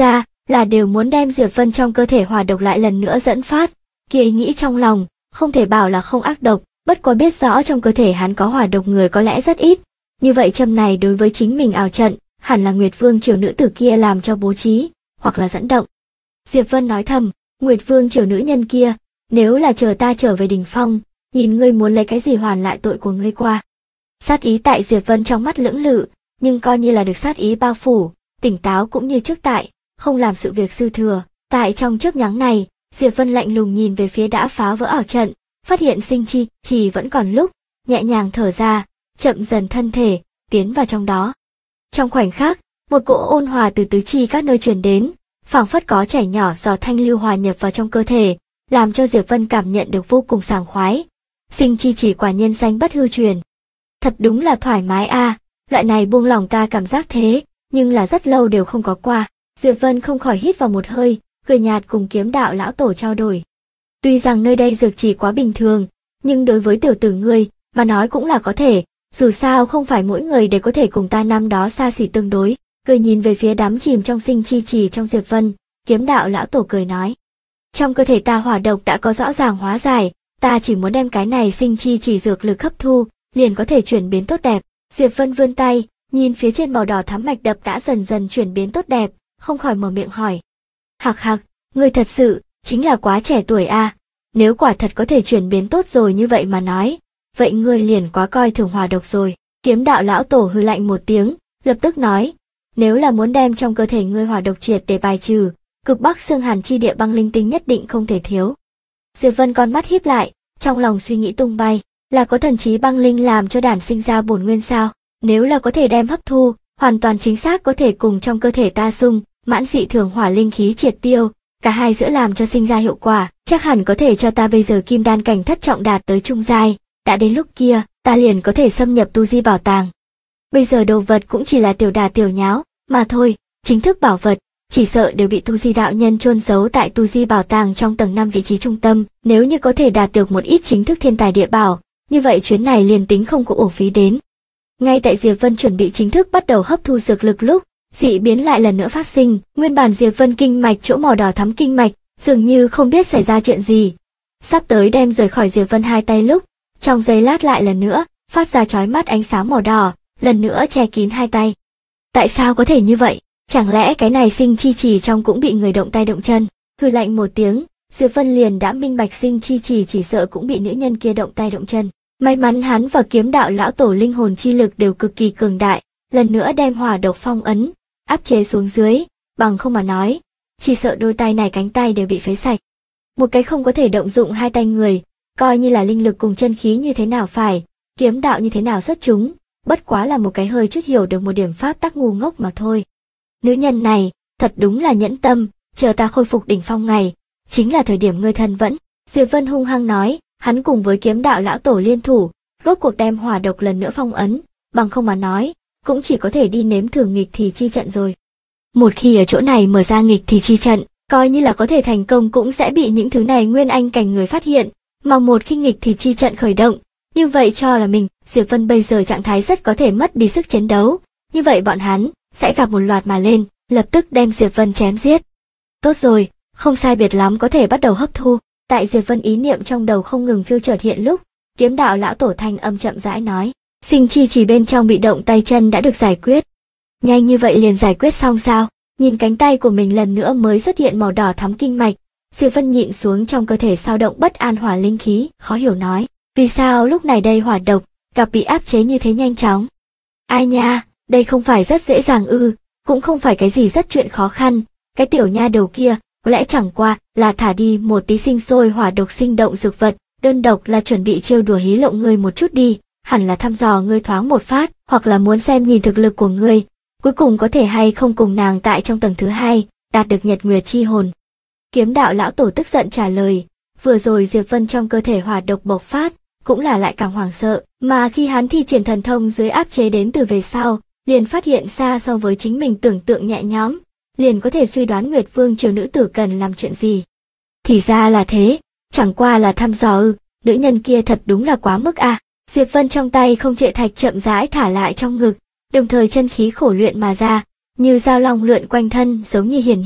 là đều muốn đem Diệp Vân trong cơ thể hỏa độc lại lần nữa dẫn phát. Kia ý nghĩ trong lòng, không thể bảo là không ác độc, bất quá biết rõ trong cơ thể hắn có hỏa độc người có lẽ rất ít. Như vậy châm này đối với chính mình ảo trận, hẳn là Nguyệt Vương triều nữ tử kia làm cho bố trí, hoặc là dẫn động. Diệp Vân nói thầm, Nguyệt Vương triều nữ nhân kia, nếu là chờ ta trở về đỉnh phong, nhìn ngươi muốn lấy cái gì hoàn lại tội của ngươi qua. Sát ý tại Diệp Vân trong mắt lưỡng lự, nhưng coi như là được sát ý bao phủ, tỉnh táo cũng như trước tại, không làm sự việc dư thừa. Tại trong chớp nhoáng này, Diệp Vân lạnh lùng nhìn về phía đã phá vỡ ảo trận, phát hiện sinh chi chỉ vẫn còn lúc, nhẹ nhàng thở ra, chậm dần thân thể, tiến vào trong đó. Trong khoảnh khắc, một cỗ ôn hòa từ tứ chi các nơi truyền đến, phảng phất có chảy nhỏ giọt thanh lưu hòa nhập vào trong cơ thể, làm cho Diệp Vân cảm nhận được vô cùng sảng khoái. Sinh chi chỉ quả nhiên danh bất hư truyền. Thật đúng là thoải mái a, loại này buông lòng ta cảm giác thế, nhưng là rất lâu đều không có qua. Diệp Vân không khỏi hít vào một hơi, cười nhạt cùng Kiếm Đạo lão tổ trao đổi. Tuy rằng nơi đây dược chỉ quá bình thường, nhưng đối với tiểu tử ngươi mà nói cũng là có thể, dù sao không phải mỗi người đều có thể cùng ta năm đó xa xỉ tương đối. Cười nhìn về phía đắm chìm trong sinh chi chỉ trong Diệp Vân, Kiếm Đạo lão tổ cười nói: trong cơ thể ta hỏa độc đã có rõ ràng hóa giải, ta chỉ muốn đem cái này sinh chi chỉ dược lực hấp thu, liền có thể chuyển biến tốt đẹp. Diệp Vân vươn tay, nhìn phía trên màu đỏ thắm mạch đập đã dần dần chuyển biến tốt đẹp, không khỏi mở miệng hỏi: hạc hạc, ngươi thật sự chính là quá trẻ tuổi a, nếu quả thật có thể chuyển biến tốt rồi như vậy mà nói, vậy ngươi liền quá coi thường hỏa độc rồi. Kiếm Đạo lão tổ hừ lạnh một tiếng, lập tức nói: nếu là muốn đem trong cơ thể ngươi hỏa độc triệt để bài trừ, cực bắc xương hàn chi địa băng linh tinh nhất định không thể thiếu. Diệp Vân con mắt híp lại, trong lòng suy nghĩ tung bay, là có thần trí băng linh làm cho đản sinh ra bổn nguyên sao? Nếu là có thể đem hấp thu, hoàn toàn chính xác có thể cùng trong cơ thể ta xung mãn dị thường hỏa linh khí triệt tiêu, cả hai giữa làm cho sinh ra hiệu quả, chắc hẳn có thể cho ta bây giờ kim đan cảnh thất trọng đạt tới trung giai, đã đến lúc kia, ta liền có thể xâm nhập tu di bảo tàng. Bây giờ đồ vật cũng chỉ là tiểu đà tiểu nháo, mà thôi, chính thức bảo vật, chỉ sợ đều bị tu di đạo nhân chôn giấu tại tu di bảo tàng trong tầng 5 vị trí trung tâm, nếu như có thể đạt được một ít chính thức thiên tài địa bảo, như vậy chuyến này liền tính không có uổng phí đến. Ngay tại Diệp Vân chuẩn bị chính thức bắt đầu hấp thu dược lực lúc, dị biến lại lần nữa phát sinh, nguyên bản Diệp Vân kinh mạch chỗ màu đỏ thắm kinh mạch, dường như không biết xảy ra chuyện gì. Sắp tới đem rời khỏi Diệp Vân hai tay lúc, trong giây lát lại lần nữa, phát ra chói mắt ánh sáng màu đỏ, lần nữa che kín hai tay. Tại sao có thể như vậy? Chẳng lẽ cái này sinh chi chỉ trong cũng bị người động tay động chân? Hừ lạnh một tiếng, Diệp Vân liền đã minh bạch sinh chi chỉ sợ cũng bị nữ nhân kia động tay động chân. May mắn hắn và Kiếm Đạo lão tổ linh hồn chi lực đều cực kỳ cường đại, lần nữa đem hỏa độc phong ấn, áp chế xuống dưới, bằng không mà nói, chỉ sợ đôi tay này cánh tay đều bị phế sạch. Một cái không có thể động dụng hai tay người, coi như là linh lực cùng chân khí như thế nào phải, kiếm đạo như thế nào xuất chúng, bất quá là một cái hơi chút hiểu được một điểm pháp tắc ngu ngốc mà thôi. Nữ nhân này, thật đúng là nhẫn tâm, chờ ta khôi phục đỉnh phong ngày, chính là thời điểm ngươi thân vẫn. Diệp Vân hung hăng nói, hắn cùng với Kiếm Đạo lão tổ liên thủ, rốt cuộc đem hỏa độc lần nữa phong ấn, bằng không mà nói, cũng chỉ có thể đi nếm thử nghịch thì chi trận rồi. Một khi ở chỗ này mở ra nghịch thì chi trận, coi như là có thể thành công cũng sẽ bị những thứ này nguyên anh cảnh người phát hiện, mà một khi nghịch thì chi trận khởi động, như vậy cho là mình, Diệp Vân bây giờ trạng thái rất có thể mất đi sức chiến đấu, như vậy bọn hắn sẽ gặp một loạt mà lên, lập tức đem Diệp Vân chém giết. Tốt rồi, không sai biệt lắm có thể bắt đầu hấp thu. Tại Diệp Vân ý niệm trong đầu không ngừng phiêu chợt hiện lúc, Kiếm Đạo lão tổ thanh âm chậm rãi nói, sinh chi chỉ bên trong bị động tay chân đã được giải quyết. Nhanh như vậy liền giải quyết xong sao? Nhìn cánh tay của mình lần nữa mới xuất hiện màu đỏ thắm kinh mạch, Diệp Vân nhịn xuống trong cơ thể sao động bất an hỏa linh khí, khó hiểu nói, vì sao lúc này đây hỏa độc gặp bị áp chế như thế nhanh chóng? Ai nha, đây không phải rất dễ dàng ư, cũng không phải cái gì rất chuyện khó khăn, cái tiểu nha đầu kia có lẽ chẳng qua là thả đi một tí sinh sôi hỏa độc sinh động dược vật, đơn độc là chuẩn bị trêu đùa hí lộng ngươi một chút đi, hẳn là thăm dò ngươi thoáng một phát, hoặc là muốn xem nhìn thực lực của ngươi, cuối cùng có thể hay không cùng nàng tại trong tầng thứ hai đạt được nhật nguyệt chi hồn. Kiếm Đạo lão tổ tức giận trả lời, vừa rồi Diệp Vân trong cơ thể hỏa độc bộc phát, cũng là lại càng hoảng sợ, mà khi hắn thi triển thần thông dưới áp chế đến từ về sau, liền phát hiện xa so với chính mình tưởng tượng nhẹ nhõm, liền có thể suy đoán Nguyệt Vương triều nữ tử cần làm chuyện gì. Thì ra là thế, chẳng qua là thăm dò ư, nữ nhân kia thật đúng là quá mức a. Diệp Vân trong tay không trệ thạch chậm rãi thả lại trong ngực, đồng thời chân khí khổ luyện mà ra, như dao long lượn quanh thân giống như hiển hiện,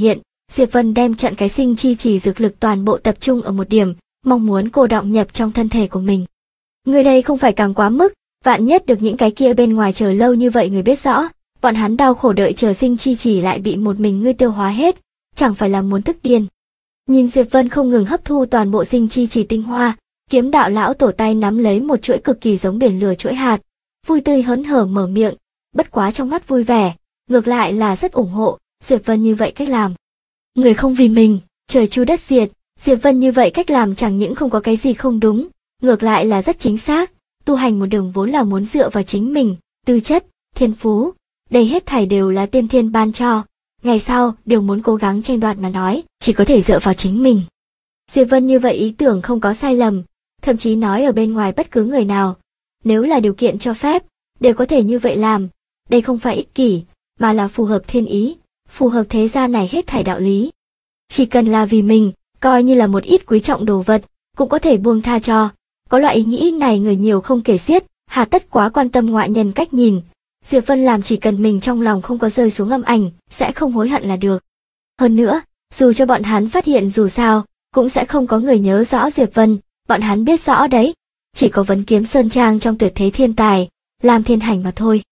Diệp Vân đem trận cái sinh chi chỉ dược lực toàn bộ tập trung ở một điểm, mong muốn cô đọng nhập trong thân thể của mình. Người đây không phải càng quá mức, vạn nhất được những cái kia bên ngoài chờ lâu như vậy người biết rõ, bọn hắn đau khổ đợi chờ sinh chi chỉ lại bị một mình ngươi tiêu hóa hết, chẳng phải là muốn tức điên. Nhìn Diệp Vân không ngừng hấp thu toàn bộ sinh chi chỉ tinh hoa, Kiếm đạo lão tổ tay nắm lấy một chuỗi cực kỳ giống biển lửa chuỗi hạt, vui tươi hớn hở mở miệng, bất quá trong mắt vui vẻ, ngược lại là rất ủng hộ Diệp Vân như vậy cách làm. Người không vì mình, trời chu đất diệt, Diệp Vân như vậy cách làm chẳng những không có cái gì không đúng, ngược lại là rất chính xác, tu hành một đường vốn là muốn dựa vào chính mình, tư chất, thiên phú, đây hết thảy đều là tiên thiên ban cho, ngày sau đều muốn cố gắng tranh đoạt mà nói, chỉ có thể dựa vào chính mình. Diệp Vân như vậy ý tưởng không có sai lầm, thậm chí nói ở bên ngoài bất cứ người nào, nếu là điều kiện cho phép, đều có thể như vậy làm, đây không phải ích kỷ, mà là phù hợp thiên ý, phù hợp thế gian này hết thảy đạo lý. Chỉ cần là vì mình, coi như là một ít quý trọng đồ vật, cũng có thể buông tha cho, có loại ý nghĩ này người nhiều không kể xiết, hà tất quá quan tâm ngoại nhân cách nhìn. Diệp Vân làm chỉ cần mình trong lòng không có rơi xuống âm ảnh, sẽ không hối hận là được. Hơn nữa, dù cho bọn hắn phát hiện dù sao, cũng sẽ không có người nhớ rõ Diệp Vân, bọn hắn biết rõ đấy, chỉ có Vấn Kiếm Sơn Trang trong tuyệt thế thiên tài, Lam Thiên Hành mà thôi.